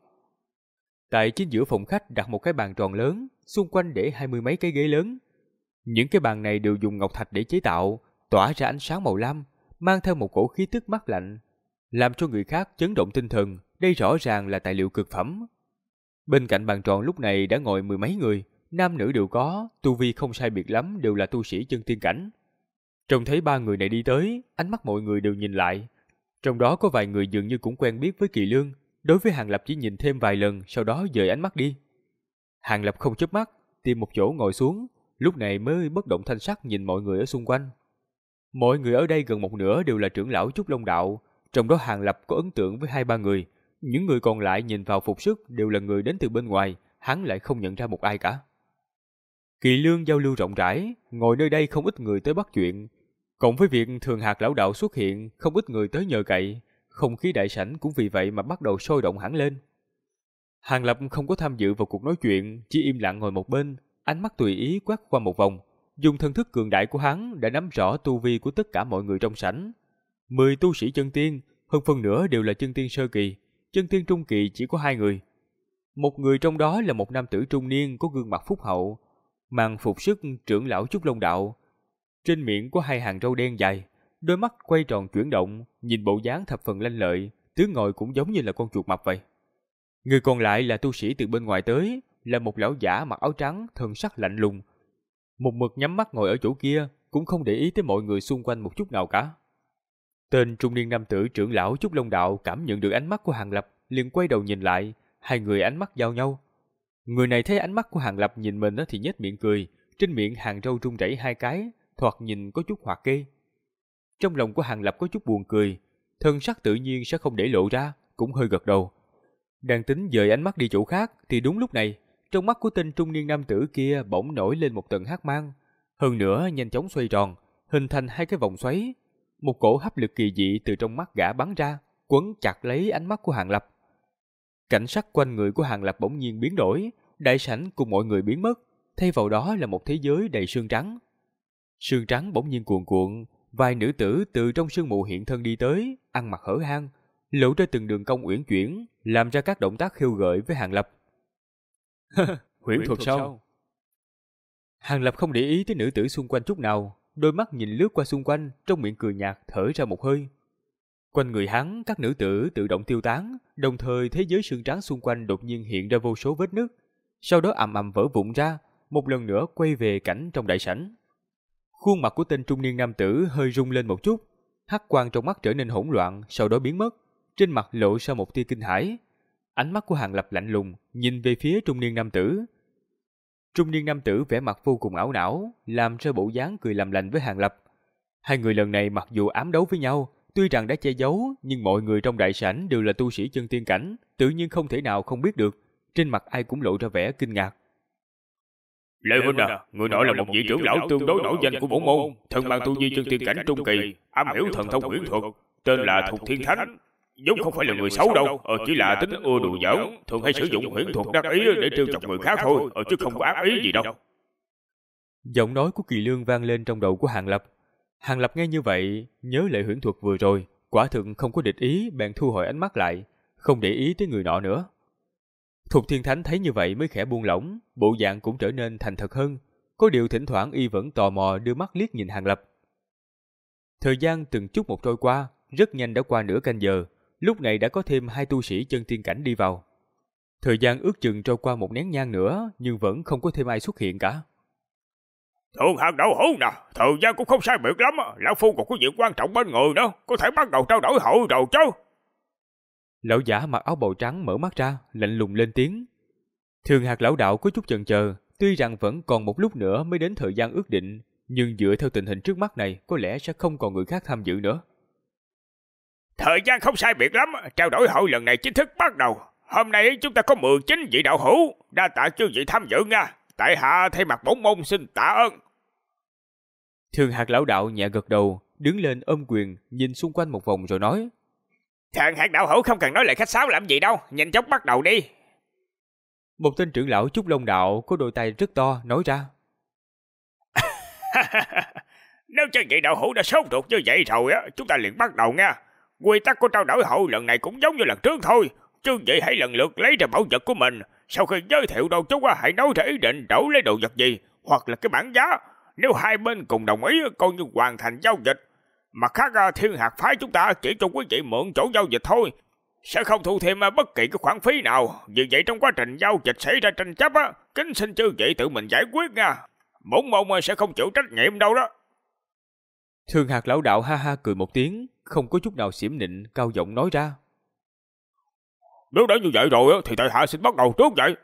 Tại chính giữa phòng khách đặt một cái bàn tròn lớn, xung quanh để 20 mấy cái ghế lớn. Những cái bàn này đều dùng ngọc thạch để chế tạo, tỏa ra ánh sáng màu lam, mang theo một cổ khí tức mát lạnh, làm cho người khác chấn động tinh thần. Đây rõ ràng là tài liệu cực phẩm. Bên cạnh bàn tròn lúc này đã ngồi 10 mấy người, nam nữ đều có, tu vi không sai biệt lắm, đều là tu sĩ chân tiên cảnh. Trông thấy 3 người này đi tới, ánh mắt mọi người đều nhìn lại. Trong đó có vài người dường như cũng quen biết với Kỳ Lương, đối với Hàng Lập chỉ nhìn thêm vài lần, sau đó dời ánh mắt đi. Hàng Lập không chớp mắt, tìm một chỗ ngồi xuống, lúc này mới bất động thanh sắc nhìn mọi người ở xung quanh. Mọi người ở đây gần một nửa đều là trưởng lão Trúc Long Đạo, trong đó Hàng Lập có ấn tượng với 2-3 người, những người còn lại nhìn vào phục sức đều là người đến từ bên ngoài, hắn lại không nhận ra một ai cả. Kỳ Lương giao lưu rộng rãi, ngồi nơi đây không ít người tới bắt chuyện, cộng với việc Thường Hạc lão đạo xuất hiện, không ít người tới nhờ cậy, không khí đại sảnh cũng vì vậy mà bắt đầu sôi động hẳn lên. Hàng Lập không có tham dự vào cuộc nói chuyện, chỉ im lặng ngồi một bên, ánh mắt tùy ý quét qua một vòng, dùng thần thức cường đại của hắn đã nắm rõ tu vi của tất cả mọi người trong sảnh. 10 tu sĩ chân tiên, hơn phân nửa đều là chân tiên sơ kỳ, chân tiên trung kỳ chỉ có 2 người. Một người trong đó là một nam tử trung niên có gương mặt phúc hậu, mang phục sức trưởng lão Trúc Long Đạo. Trên miệng có 2 hàng râu đen dài, đôi mắt quay tròn chuyển động, nhìn bộ dáng thập phần lanh lợi, tướng ngồi cũng giống như là con chuột mập vậy. Người còn lại là tu sĩ từ bên ngoài tới, là một lão giả mặc áo trắng, thần sắc lạnh lùng. Một mực nhắm mắt ngồi ở chỗ kia, cũng không để ý tới mọi người xung quanh một chút nào cả. Tên trung niên nam tử trưởng lão Trúc Long Đạo cảm nhận được ánh mắt của Hàng Lập, liền quay đầu nhìn lại, 2 người ánh mắt giao nhau. Người này thấy ánh mắt của Hàng Lập nhìn mình thì nhếch miệng cười, trên miệng hàng râu rung rẩy 2 cái, thoạt nhìn có chút hoạt kê. Trong lòng của Hàng Lập có chút buồn cười, thân sắc tự nhiên sẽ không để lộ ra, cũng hơi gật đầu. Đang tính dời ánh mắt đi chỗ khác thì đúng lúc này, trong mắt của tên trung niên nam tử kia bỗng nổi lên một tầng hắc mang, hơn nữa nhanh chóng xoay tròn, hình thành 2 cái vòng xoáy. Một cổ hấp lực kỳ dị từ trong mắt gã bắn ra, quấn chặt lấy ánh mắt của Hàng Lập. Cảnh sắc quanh người của Hàng Lập bỗng nhiên biến đổi, đại sảnh cùng mọi người biến mất, thay vào đó là một thế giới đầy sương trắng. Sương trắng bỗng nhiên cuồn cuộn, vài nữ tử từ trong sương mù hiện thân đi tới, ăn mặc hở hang, lộ ra từng đường cong uyển chuyển, làm ra các động tác khiêu gợi với Hàng Lập. Huyễn thuật sao? Hàng Lập không để ý tới nữ tử xung quanh chút nào, đôi mắt nhìn lướt qua xung quanh, trong miệng cười nhạt thở ra một hơi. Quanh người hắn, các nữ tử tự động tiêu tán, đồng thời thế giới sương trắng xung quanh đột nhiên hiện ra vô số vết nứt, sau đó ầm ầm vỡ vụn ra, một lần nữa quay về cảnh trong đại sảnh. Khuôn mặt của tên trung niên nam tử hơi rung lên một chút, hắc quang trong mắt trở nên hỗn loạn, sau đó biến mất, trên mặt lộ ra một tia kinh hãi. Ánh mắt của Hàng Lập lạnh lùng, nhìn về phía trung niên nam tử. Trung niên nam tử vẻ mặt vô cùng ảo não, làm ra bộ dáng cười làm lành với Hàng Lập. 2 người lần này mặc dù ám đấu với nhau, tuy rằng đã che giấu, nhưng mọi người trong đại sảnh đều là tu sĩ chân tiên cảnh, tự nhiên không thể nào không biết được, trên mặt ai cũng lộ ra vẻ kinh ngạc. Lê huynh à, người nọ là một vị trưởng lão tương đối nổi danh của bổn môn, thân mang tu vi chân tiên cảnh trung kỳ, am hiểu thần thông huyễn thuật, tên là Thục Thiên Thánh. Vốn không phải là người xấu đâu, chỉ là tính ưa đùa giỡn, thường hay sử dụng huyễn thuật đắc ý để trêu chọc người khác thôi, chứ không có ác ý gì đâu. Giọng nói của Kỳ Lương vang lên trong đầu của Hàng Lập. Hàng Lập nghe như vậy, nhớ lại huyễn thuật vừa rồi, quả thực không có địch ý, bèn thu hồi ánh mắt lại, không để ý tới người nọ nữa. Thục Thiên Thánh thấy như vậy mới khẽ buông lỏng, bộ dạng cũng trở nên thành thật hơn, có điều thỉnh thoảng y vẫn tò mò đưa mắt liếc nhìn Hàng Lập. Thời gian từng chút một trôi qua, rất nhanh đã qua nửa canh giờ, lúc này đã có thêm 2 tu sĩ chân tiên cảnh đi vào. Thời gian ước chừng trôi qua 1 nén nhang nữa, nhưng vẫn không có thêm ai xuất hiện cả. Thường Hạc đạo hữu nè, thời gian cũng không sai biệt lắm, lão phu còn có việc quan trọng bên người nữa, có thể bắt đầu trao đổi hội rồi chứ. Lão giả mặc áo bào trắng mở mắt ra, lạnh lùng lên tiếng. Thường Hạc lão đạo có chút chần chờ, tuy rằng vẫn còn một lúc nữa mới đến thời gian ước định, nhưng dựa theo tình hình trước mắt này, có lẽ sẽ không còn người khác tham dự nữa. Thời gian không sai biệt lắm, trao đổi hội lần này chính thức bắt đầu. Hôm nay chúng ta có 19 vị đạo hữu, đa tạ chư vị tham dự nha. Tại hạ thay mặt bổn môn xin tạ ơn. Thường Hạc lão đạo nhẹ gật đầu, đứng lên ôm quyền, nhìn xung quanh một vòng rồi nói. Thường Hạc đạo hữu không cần nói lời khách sáo làm gì đâu, nhanh chóng bắt đầu đi. Một tên trưởng lão Trúc Long Đạo có đôi tay rất to nói ra. Nếu chư vị đạo hữu đã sốt ruột như vậy rồi á, chúng ta liền bắt đầu nha. Quy tắc của trao đổi hội lần này cũng giống như lần trước thôi. Chư vị hãy lần lượt lấy ra bảo vật của mình. Sau khi giới thiệu đâu chút hãy nói ra ý định đổi lấy đồ vật gì, hoặc là cái bảng giá. Nếu hai bên cùng đồng ý coi như hoàn thành giao dịch. Mặt khác Thiên Hạt phái chúng ta chỉ cho quý vị mượn chỗ giao dịch thôi, sẽ không thu thêm bất kỳ cái khoản phí nào. Vì vậy trong quá trình giao dịch xảy ra tranh chấp kính xin chư vị tự mình giải quyết nha. Bổn môn sẽ không chịu trách nhiệm đâu đó. Thường Hạt lão đạo ha ha cười một tiếng, không có chút nào xiểm nịnh, cao giọng nói ra. Nếu đã như vậy rồi thì tại hạ xin bắt đầu trước vậy.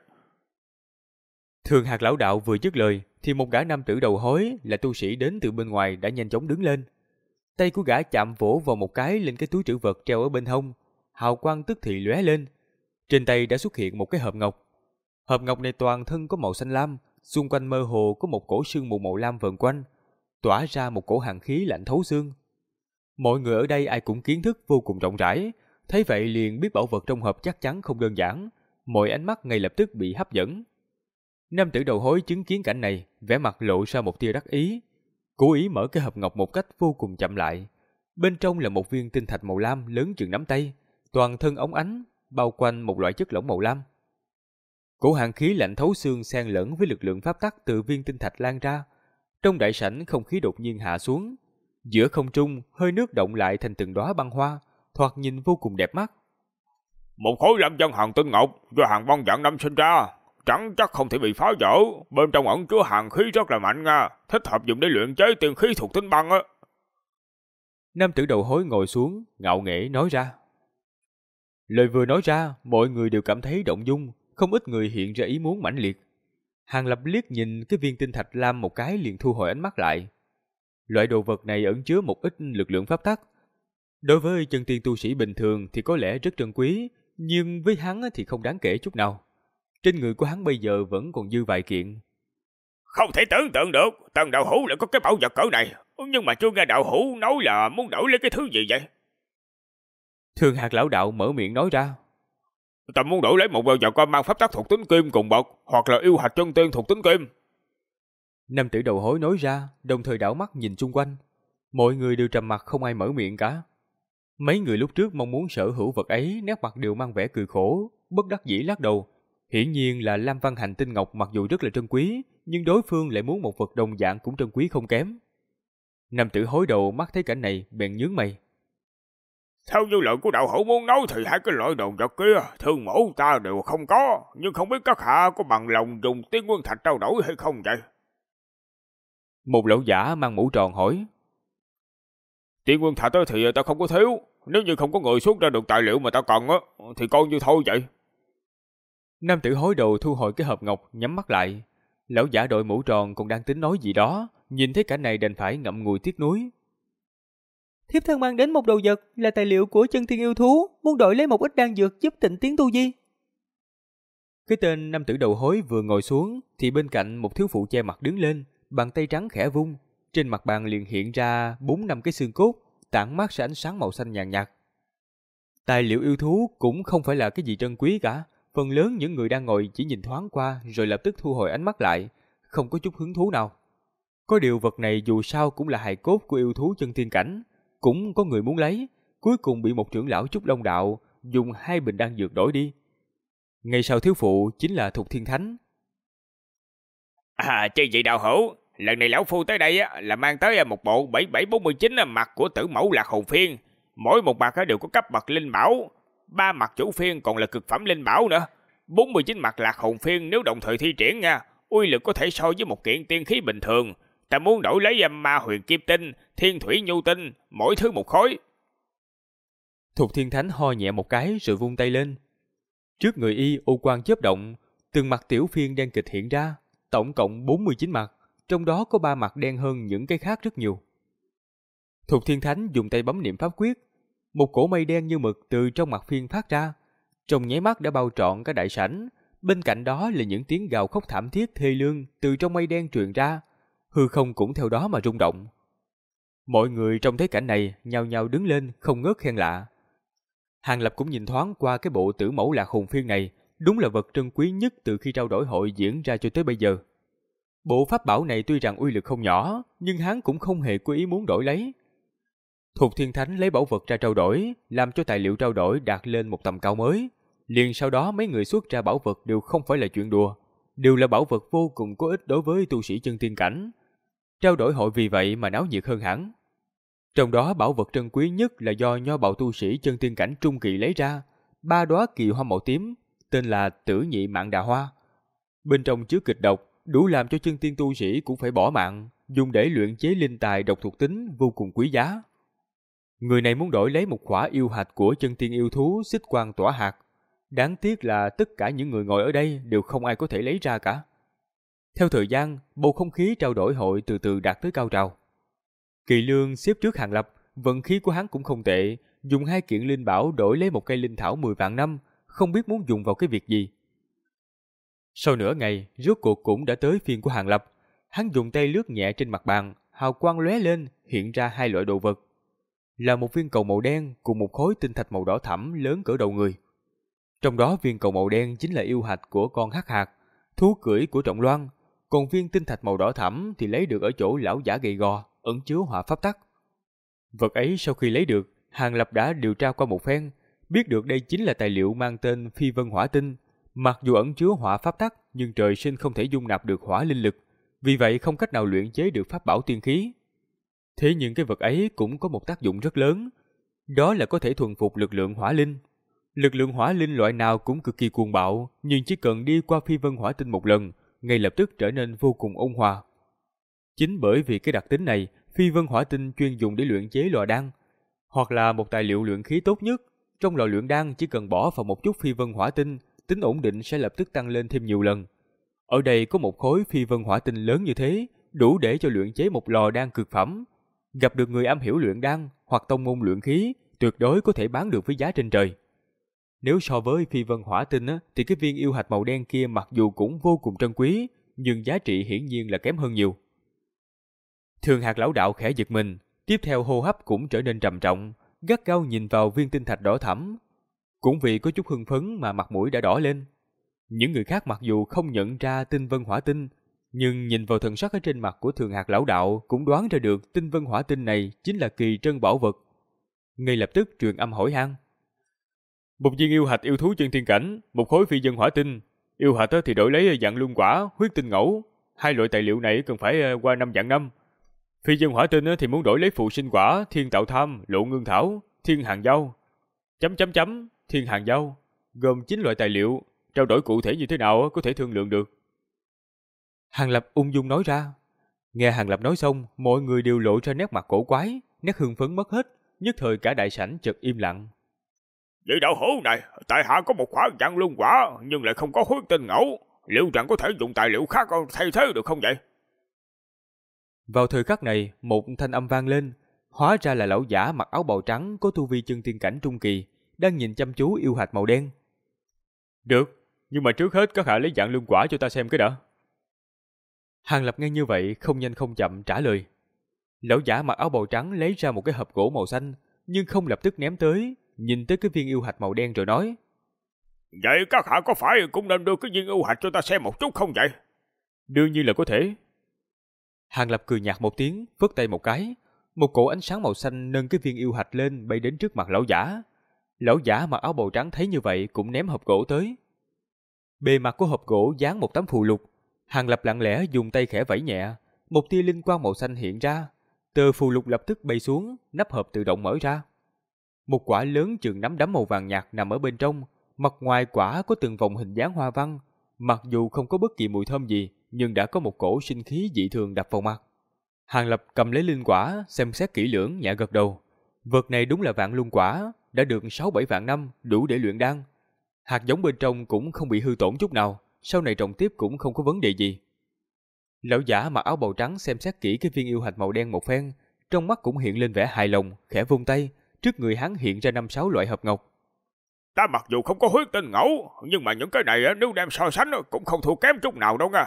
Thường Hạt lão đạo vừa dứt lời thì một gã nam tử đầu hối là tu sĩ đến từ bên ngoài đã nhanh chóng đứng lên. Tay của gã chạm vỗ vào một cái lên cái túi trữ vật treo ở bên hông, hào quang tức thì lóe lên. Trên tay đã xuất hiện một cái hộp ngọc. Hộp ngọc này toàn thân có màu xanh lam, xung quanh mơ hồ có một cổ sương mù màu lam vờn quanh, tỏa ra một cổ hàn khí lạnh thấu xương. Mọi người ở đây ai cũng kiến thức vô cùng rộng rãi, thấy vậy liền biết bảo vật trong hộp chắc chắn không đơn giản, mọi ánh mắt ngay lập tức bị hấp dẫn. Nam tử đầu hối chứng kiến cảnh này, vẻ mặt lộ ra một tia đắc ý, cố ý mở cái hộp ngọc một cách vô cùng chậm lại. Bên trong là một viên tinh thạch màu lam lớn chừng nắm tay, toàn thân óng ánh, bao quanh một loại chất lỏng màu lam. Cổ hàn khí lạnh thấu xương xen lẫn với lực lượng pháp tắc từ viên tinh thạch lan ra. Trong đại sảnh không khí đột nhiên hạ xuống, giữa không trung hơi nước động lại thành từng đóa băng hoa, thoạt nhìn vô cùng đẹp mắt. Một khối lâm dân hàn tinh ngọc do hàng băng vạn năm sinh ra, chẳng chắc không thể bị phá vỡ. Bên trong ẩn chứa hàn khí rất là mạnh nha, thích hợp dùng để luyện chế tiên khí thuộc tính băng á. Nam tử đầu hối ngồi xuống, ngạo nghễ nói ra. Lời vừa nói ra, mọi người đều cảm thấy động dung, không ít người hiện ra ý muốn mãnh liệt. Hàng Lập liếc nhìn cái viên tinh thạch lam một cái liền thu hồi ánh mắt lại. Loại đồ vật này ẩn chứa một ít lực lượng pháp tắc. Đối với chân tiên tu sĩ bình thường thì có lẽ rất trân quý, nhưng với hắn thì không đáng kể chút nào. Trên người của hắn bây giờ vẫn còn dư vài kiện. Không thể tưởng tượng được, Tần đạo hữu lại có cái bảo vật cỡ này. Nhưng mà chưa nghe đạo hữu nói là muốn đổi lấy cái thứ gì vậy? Thường Hạt lão đạo mở miệng nói ra. Ta muốn đổi lấy một bảo vật mang pháp tắc thuộc tính kim cùng bậc, hoặc là yêu hạch chân tiên thuộc tính kim. Nam tử đầu hối nói ra, đồng thời đảo mắt nhìn xung quanh. Mọi người đều trầm mặc không ai mở miệng cả. Mấy người lúc trước mong muốn sở hữu vật ấy nét mặt đều mang vẻ cười khổ, bất đắc dĩ lắc đầu. Hiển nhiên là Lam Văn Hành tinh ngọc mặc dù rất là trân quý, nhưng đối phương lại muốn một vật đồng dạng cũng trân quý không kém. Nam tử hối đầu mắt thấy cảnh này bèn nhướng mày. Theo như lời của đạo hữu muốn nói thì hai cái loại đồ vật kia thương mẫu ta đều không có, nhưng không biết các hạ có bằng lòng dùng tiên nguyên thạch trao đổi hay không vậy? Một lão giả mang mũ tròn hỏi. Tiên nguyên thạch thì ta không có thiếu, nếu như không có người xuất ra được tài liệu mà ta cần thì coi như thôi vậy. Nam tử hối đầu thu hồi cái hộp ngọc, nhắm mắt lại. Lão giả đội mũ tròn còn đang tính nói gì đó, nhìn thấy cảnh này đành phải ngậm ngùi tiếc nuối. Thiếp thân mang đến một đồ vật là tài liệu của chân thiên yêu thú, muốn đổi lấy một ít đan dược giúp tịnh tiến tu vi. Cái tên nam tử đầu hối vừa ngồi xuống thì bên cạnh một thiếu phụ che mặt đứng lên, bàn tay trắng khẽ vung, trên mặt bàn liền hiện ra 4-5 cái xương cốt, tản mát ra ánh sáng màu xanh nhàn nhạt. Tài liệu yêu thú cũng không phải là cái gì trân quý cả, phần lớn những người đang ngồi chỉ nhìn thoáng qua rồi lập tức thu hồi ánh mắt lại, không có chút hứng thú nào. Có điều vật này dù sao cũng là hài cốt của yêu thú chân thiên cảnh, cũng có người muốn lấy, cuối cùng bị một trưởng lão Trúc Long Đạo dùng 2 bình đan dược đổi đi. Ngay sau thiếu phụ chính là Thục Thiên Thánh. Chứ gì đạo hữu, lần này lão phu tới đây là mang tới một bộ 7749 mặt của tử mẫu Lạc Hồn Phiên. Mỗi một mặt đều có cấp bậc linh bảo, 3 mặt chủ phiên còn là cực phẩm linh bảo nữa. 49 mặt Lạc Hồn Phiên nếu đồng thời thi triển nha, uy lực có thể so với một kiện tiên khí bình thường. Ta muốn đổi lấy Ma Huyền Kim Tinh, Thiên Thủy Nhu Tinh, mỗi thứ một khối. Thục Thiên Thánh ho nhẹ một cái rồi vung tay lên. Trước người y ô quang chớp động, từng mặt tiểu phiên đen kịch hiện ra, tổng cộng 49 mặt, trong đó có 3 mặt đen hơn những cái khác rất nhiều. Thục Thiên Thánh dùng tay bấm niệm pháp quyết, một cổ mây đen như mực từ trong mặt phiên phát ra, trong nháy mắt đã bao trọn cả đại sảnh. Bên cạnh đó là những tiếng gào khóc thảm thiết thê lương từ trong mây đen truyền ra, hư không cũng theo đó mà rung động. Mọi người trong thấy cảnh này nhao nhao đứng lên không ngớt khen lạ. Hàng Lập cũng nhìn thoáng qua cái bộ tử mẫu Lạc Hồn Phiên này, đúng là vật trân quý nhất từ khi trao đổi hội diễn ra cho tới bây giờ. Bộ pháp bảo này tuy rằng uy lực không nhỏ, nhưng hắn cũng không hề có ý muốn đổi lấy. Thục Thiên Thánh lấy bảo vật ra trao đổi, làm cho tài liệu trao đổi đạt lên một tầm cao mới. Liền sau đó mấy người xuất ra bảo vật đều không phải là chuyện đùa, đều là bảo vật vô cùng có ích đối với tu sĩ chân tiên cảnh. Trao đổi hội vì vậy mà náo nhiệt hơn hẳn. Trong đó bảo vật trân quý nhất là do nho bào tu sĩ chân tiên cảnh trung kỳ lấy ra, 3 đóa kỳ hoa màu tím, tên là Tử Nhị Mạn Đà Hoa. Bên trong chứa kịch độc, đủ làm cho chân tiên tu sĩ cũng phải bỏ mạng, dùng để luyện chế linh tài độc thuộc tính vô cùng quý giá. Người này muốn đổi lấy một khỏa yêu hạch của chân tiên yêu thú Xích Quang Tỏa Hạt. Đáng tiếc là tất cả những người ngồi ở đây đều không ai có thể lấy ra cả. Theo thời gian, bầu không khí trao đổi hội từ từ đạt tới cao trào. Kỳ Lương xếp trước Hàng Lập, vận khí của hắn cũng không tệ, dùng 2 kiện linh bảo đổi lấy một cây linh thảo 10 vạn năm, không biết muốn dùng vào cái việc gì. Sau nửa ngày, rốt cuộc cũng đã tới phiên của Hàng Lập. Hắn dùng tay lướt nhẹ trên mặt bàn, hào quang lóe lên, hiện ra 2 loại đồ vật. Là một viên cầu màu đen cùng một khối tinh thạch màu đỏ thẫm lớn cỡ đầu người. Trong đó viên cầu màu đen chính là yêu hạch của con hắc hạt, thú cưỡi của Trọng Loan, còn viên tinh thạch màu đỏ thẫm thì lấy được ở chỗ lão giả gầy gò, ẩn chứa hỏa pháp tắc. Vật ấy sau khi lấy được, Hàng Lập đã điều tra qua một phen, biết được đây chính là tài liệu mang tên Phi Vân Hỏa Tinh. Mặc dù ẩn chứa hỏa pháp tắc, nhưng trời sinh không thể dung nạp được hỏa linh lực, vì vậy không cách nào luyện chế được pháp bảo tiên khí. Thế nhưng cái vật ấy cũng có một tác dụng rất lớn, đó là có thể thuần phục lực lượng hỏa linh. Lực lượng hỏa linh loại nào cũng cực kỳ cuồng bạo, nhưng chỉ cần đi qua Phi Vân Hỏa Tinh một lần, ngay lập tức trở nên vô cùng ôn hòa. Chính bởi vì cái đặc tính này, Phi Vân Hỏa Tinh chuyên dùng để luyện chế lò đan, hoặc là một tài liệu luyện khí tốt nhất. Trong lò luyện đan chỉ cần bỏ vào một chút Phi Vân Hỏa Tinh, tính ổn định sẽ lập tức tăng lên thêm nhiều lần. Ở đây có một khối Phi Vân Hỏa Tinh lớn như thế, đủ để cho luyện chế một lò đan cực phẩm. Gặp được người am hiểu luyện đan hoặc tông môn luyện khí, tuyệt đối có thể bán được với giá trên trời. Nếu so với Phi Vân Hỏa Tinh thì cái viên yêu hạch màu đen kia mặc dù cũng vô cùng trân quý, nhưng giá trị hiển nhiên là kém hơn nhiều. Thường Hạc lão đạo khẽ giật mình, tiếp theo hô hấp cũng trở nên trầm trọng, gắt gao nhìn vào viên tinh thạch đỏ thẫm. Cũng vì có chút hưng phấn mà mặt mũi đã đỏ lên. Những người khác mặc dù không nhận ra Tinh Vân Hỏa Tinh, nhưng nhìn vào thần sắc ở trên mặt của Thường Hạc lão đạo cũng đoán ra được Tinh Vân Hỏa Tinh này chính là kỳ trân bảo vật. Ngay lập tức truyền âm hỏi han. Một viên yêu hạch yêu thú chân thiên cảnh, một khối Phi Vân Hỏa Tinh. Yêu hạch thì đổi lấy dạng luân quả, huyết tinh ngẫu. 2 loại tài liệu này cần phải qua 5 vạn năm. Phi Vân Hỏa Tinh thì muốn đổi lấy phụ sinh quả, thiên tạo tham, lộ ngưng thảo, thiên hàng dao. Thiên hàng dao, gồm 9 loại tài liệu, trao đổi cụ thể như thế nào có thể thương lượng được. Hàng Lập ung dung nói ra. Nghe Hàng Lập nói xong, mọi người đều lộ ra nét mặt cổ quái, nét hưng phấn mất hết, nhất thời cả đại sảnh chợt im lặng. Vị đạo hữu này, tại hạ có một khỏa dạng luân quả, nhưng lại không có huyết tinh ngẫu, liệu rằng có thể dùng tài liệu khác thay thế được không vậy? Vào thời khắc này, một thanh âm vang lên, hóa ra là lão giả mặc áo bào trắng có tu vi chân tiên cảnh trung kỳ, đang nhìn chăm chú yêu hạch màu đen. Được, nhưng mà trước hết các hạ lấy dạng luân quả cho ta xem cái đã. Hàng Lập nghe như vậy không nhanh không chậm trả lời. Lão giả mặc áo bào trắng lấy ra một cái hộp gỗ màu xanh, nhưng không lập tức ném tới, nhìn tới cái viên yêu hạch màu đen rồi nói. Vậy các hạ có phải cũng nên đưa cái viên yêu hạch cho ta xem một chút không vậy? Đương nhiên là có thể. Hàng Lập cười nhạt một tiếng, vất tay một cái. Một cổ ánh sáng màu xanh nâng cái viên yêu hạch lên bay đến trước mặt lão giả. Lão giả mặc áo bào trắng thấy như vậy cũng ném hộp gỗ tới. Bề mặt của hộp gỗ dán một tấm phù lục. Hàng Lập lặng lẽ dùng tay khẽ vẫy nhẹ, một tia linh quang màu xanh hiện ra. Tờ phù lục lập tức bay xuống, nắp hộp tự động mở ra. Một quả lớn chừng nắm đấm màu vàng nhạt nằm ở bên trong, mặt ngoài quả có từng vòng hình dáng hoa văn, mặc dù không có bất kỳ mùi thơm gì, nhưng đã có một cổ sinh khí dị thường đập vào mặt. Hàng Lập cầm lấy linh quả, xem xét kỹ lưỡng, nhẹ gật đầu. Vật này đúng là vạn luân quả, đã được 6-7 vạn năm, đủ để luyện đan. Hạt giống bên trong cũng không bị hư tổn chút nào, sau này trồng tiếp cũng không có vấn đề gì. Lão giả mặc áo bào trắng xem xét kỹ cái viên yêu hạch màu đen một phen, trong mắt cũng hiện lên vẻ hài lòng, khẽ vung tay, trước người hắn hiện ra 5-6 loại hộp ngọc. Ta mặc dù không có huyết tinh ngẫu, nhưng mà những cái này nếu đem so sánh cũng không thua kém chút nào đâu nha.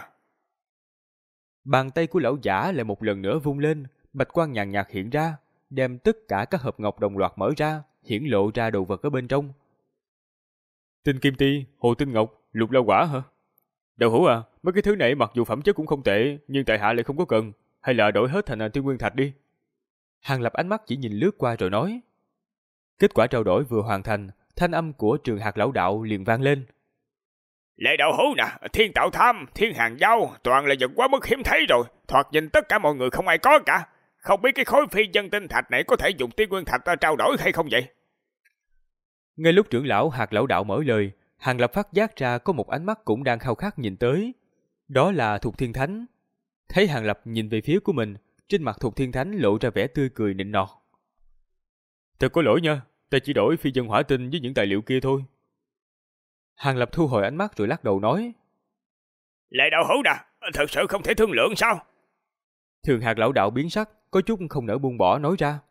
Bàn tay của lão giả lại một lần nữa vung lên, bạch quang nhàn nhạt hiện ra, đem tất cả các hộp ngọc đồng loạt mở ra, hiển lộ ra đồ vật ở bên trong. Tinh kim ti, hồ tinh ngọc, lục la quả hả? Đậu hũ à, mấy cái thứ này mặc dù phẩm chất cũng không tệ, nhưng tại hạ lại không có cần. Hay là đổi hết thành tiên nguyên thạch đi. Hàng Lập ánh mắt chỉ nhìn lướt qua rồi nói. Kết quả trao đổi vừa hoàn thành, thanh âm của Trường Hạt lão đạo liền vang lên. Lệ đậu hũ nè, thiên tạo tham, thiên hàng giao, toàn là vật quá mức hiếm thấy rồi. Thoạt nhìn tất cả mọi người không ai có cả. Không biết cái khối phi dân tinh thạch này có thể dùng tiên nguyên thạch trao đổi hay không vậy? Ngay lúc trưởng lão Hạt lão đạo mở lời, Hàng Lập phát giác ra có một ánh mắt cũng đang khao khát nhìn tới. Đó là Thục Thiên Thánh. Thấy Hàng Lập nhìn về phía của mình, trên mặt Thục Thiên Thánh lộ ra vẻ tươi cười nịnh nọt. Thật có lỗi nha, ta chỉ đổi phi dân hỏa tinh với những tài liệu kia thôi. Hàng Lập thu hồi ánh mắt rồi lắc đầu nói. Lệ đậu hũ nè, thật sự không thể thương lượng sao? Thường Hạt lão đạo biến sắc, có chút không nỡ buông bỏ nói ra.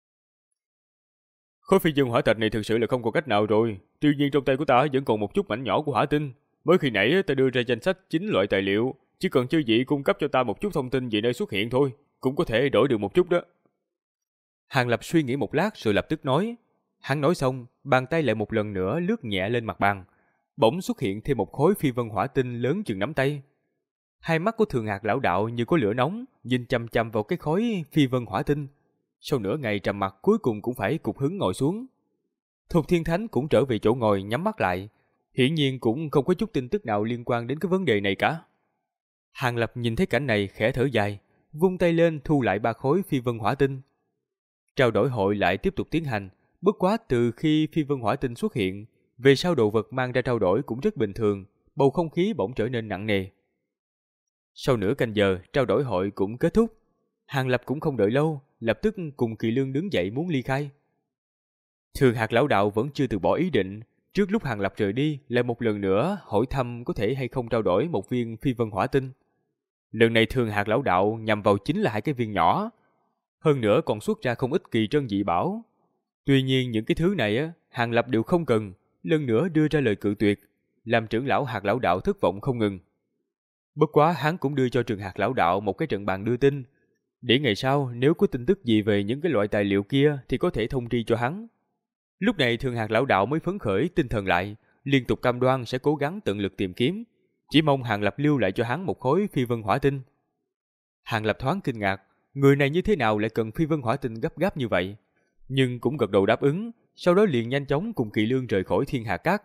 Khối phi dân hỏa thạch này thực sự là không còn cách nào rồi. Tuy nhiên trong tay của ta vẫn còn một chút mảnh nhỏ của hỏa tinh. Mới khi nãy ta đưa ra danh sách 9 loại tài liệu, chỉ cần chư vị cung cấp cho ta một chút thông tin về nơi xuất hiện thôi, cũng có thể đổi được một chút đó. Hàng Lập suy nghĩ một lát rồi lập tức nói. Hắn nói xong, bàn tay lại một lần nữa lướt nhẹ lên mặt bàn. Bỗng xuất hiện thêm một khối phi vân hỏa tinh lớn chừng nắm tay. Hai mắt của Thường Hạt lão đạo như có lửa nóng, nhìn chăm chăm vào cái khối phi vân hỏa tinh. Sau nửa ngày trầm mặc cuối cùng cũng phải cục hứng ngồi xuống. Thục Thiên Thánh cũng trở về chỗ ngồi nhắm mắt lại. Hiển nhiên cũng không có chút tin tức nào liên quan đến cái vấn đề này cả. Hàng Lập nhìn thấy cảnh này khẽ thở dài, vung tay lên thu lại 3 khối phi vân hỏa tinh. Trao đổi hội lại tiếp tục tiến hành, bất quá từ khi phi vân hỏa tinh xuất hiện, về sau đồ vật mang ra trao đổi cũng rất bình thường, bầu không khí bỗng trở nên nặng nề. Sau nửa canh giờ, trao đổi hội cũng kết thúc. Hàng Lập cũng không đợi lâu, lập tức cùng Kỳ Lương đứng dậy muốn ly khai. Thường Hạt lão đạo vẫn chưa từ bỏ ý định, trước lúc Hàng Lập rời đi, lại một lần nữa hỏi thăm có thể hay không trao đổi một viên phi vân hỏa tinh. Lần này Thường Hạt lão đạo nhằm vào chính là 2 cái viên nhỏ, hơn nữa còn xuất ra không ít kỳ trân dị bảo. Tuy nhiên những cái thứ này Hàng Lập đều không cần, lần nữa đưa ra lời cự tuyệt, làm trưởng lão Hạt lão đạo thất vọng không ngừng. Bất quá hắn cũng đưa cho Trường Hạt lão đạo một cái trận bàn đưa tin, để ngày sau nếu có tin tức gì về những cái loại tài liệu kia thì có thể thông tri cho hắn. Lúc này Thường Hạt lão đạo mới phấn khởi tinh thần lại, liên tục cam đoan sẽ cố gắng tận lực tìm kiếm, chỉ mong Hàng Lập lưu lại cho hắn một khối phi vân hỏa tinh. Hàng Lập thoáng kinh ngạc, người này như thế nào lại cần phi vân hỏa tinh gấp gáp như vậy, nhưng cũng gật đầu đáp ứng, sau đó liền nhanh chóng cùng Kỳ Lương rời khỏi Thiên Hà Các.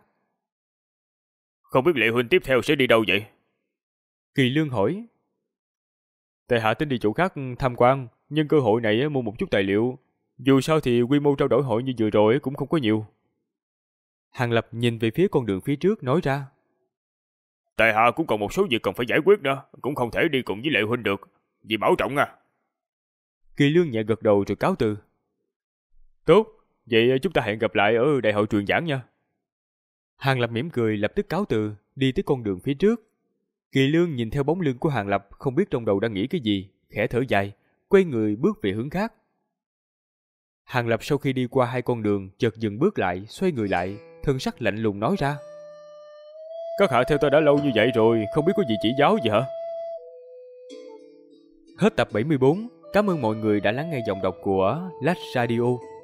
Không biết Lệ huynh tiếp theo sẽ đi đâu vậy? Kỳ Lương hỏi. Tại hạ tính đi chỗ khác tham quan, nhân cơ hội này mua một chút tài liệu. Dù sao thì quy mô trao đổi hội như vừa rồi cũng không có nhiều. Hàng Lập nhìn về phía con đường phía trước nói ra. Tại hạ cũng còn một số việc cần phải giải quyết nữa, cũng không thể đi cùng với Lệ huynh được, vì bảo trọng à. Kỳ Lương nhẹ gật đầu rồi cáo từ. Tốt, vậy chúng ta hẹn gặp lại ở đại hội truyền giảng nha. Hàng Lập mỉm cười lập tức cáo từ, đi tới con đường phía trước. Kỳ Lương nhìn theo bóng lưng của Hàng Lập không biết trong đầu đang nghĩ cái gì, khẽ thở dài, quay người bước về hướng khác. Hàng Lập sau khi đi qua 2 con đường chợt dừng bước lại, xoay người lại, thân sắc lạnh lùng nói ra. Các hạ theo ta đã lâu như vậy rồi, không biết có gì chỉ giáo gì hả? Hết tập 74, cảm ơn mọi người đã lắng nghe giọng đọc của Lách Radio.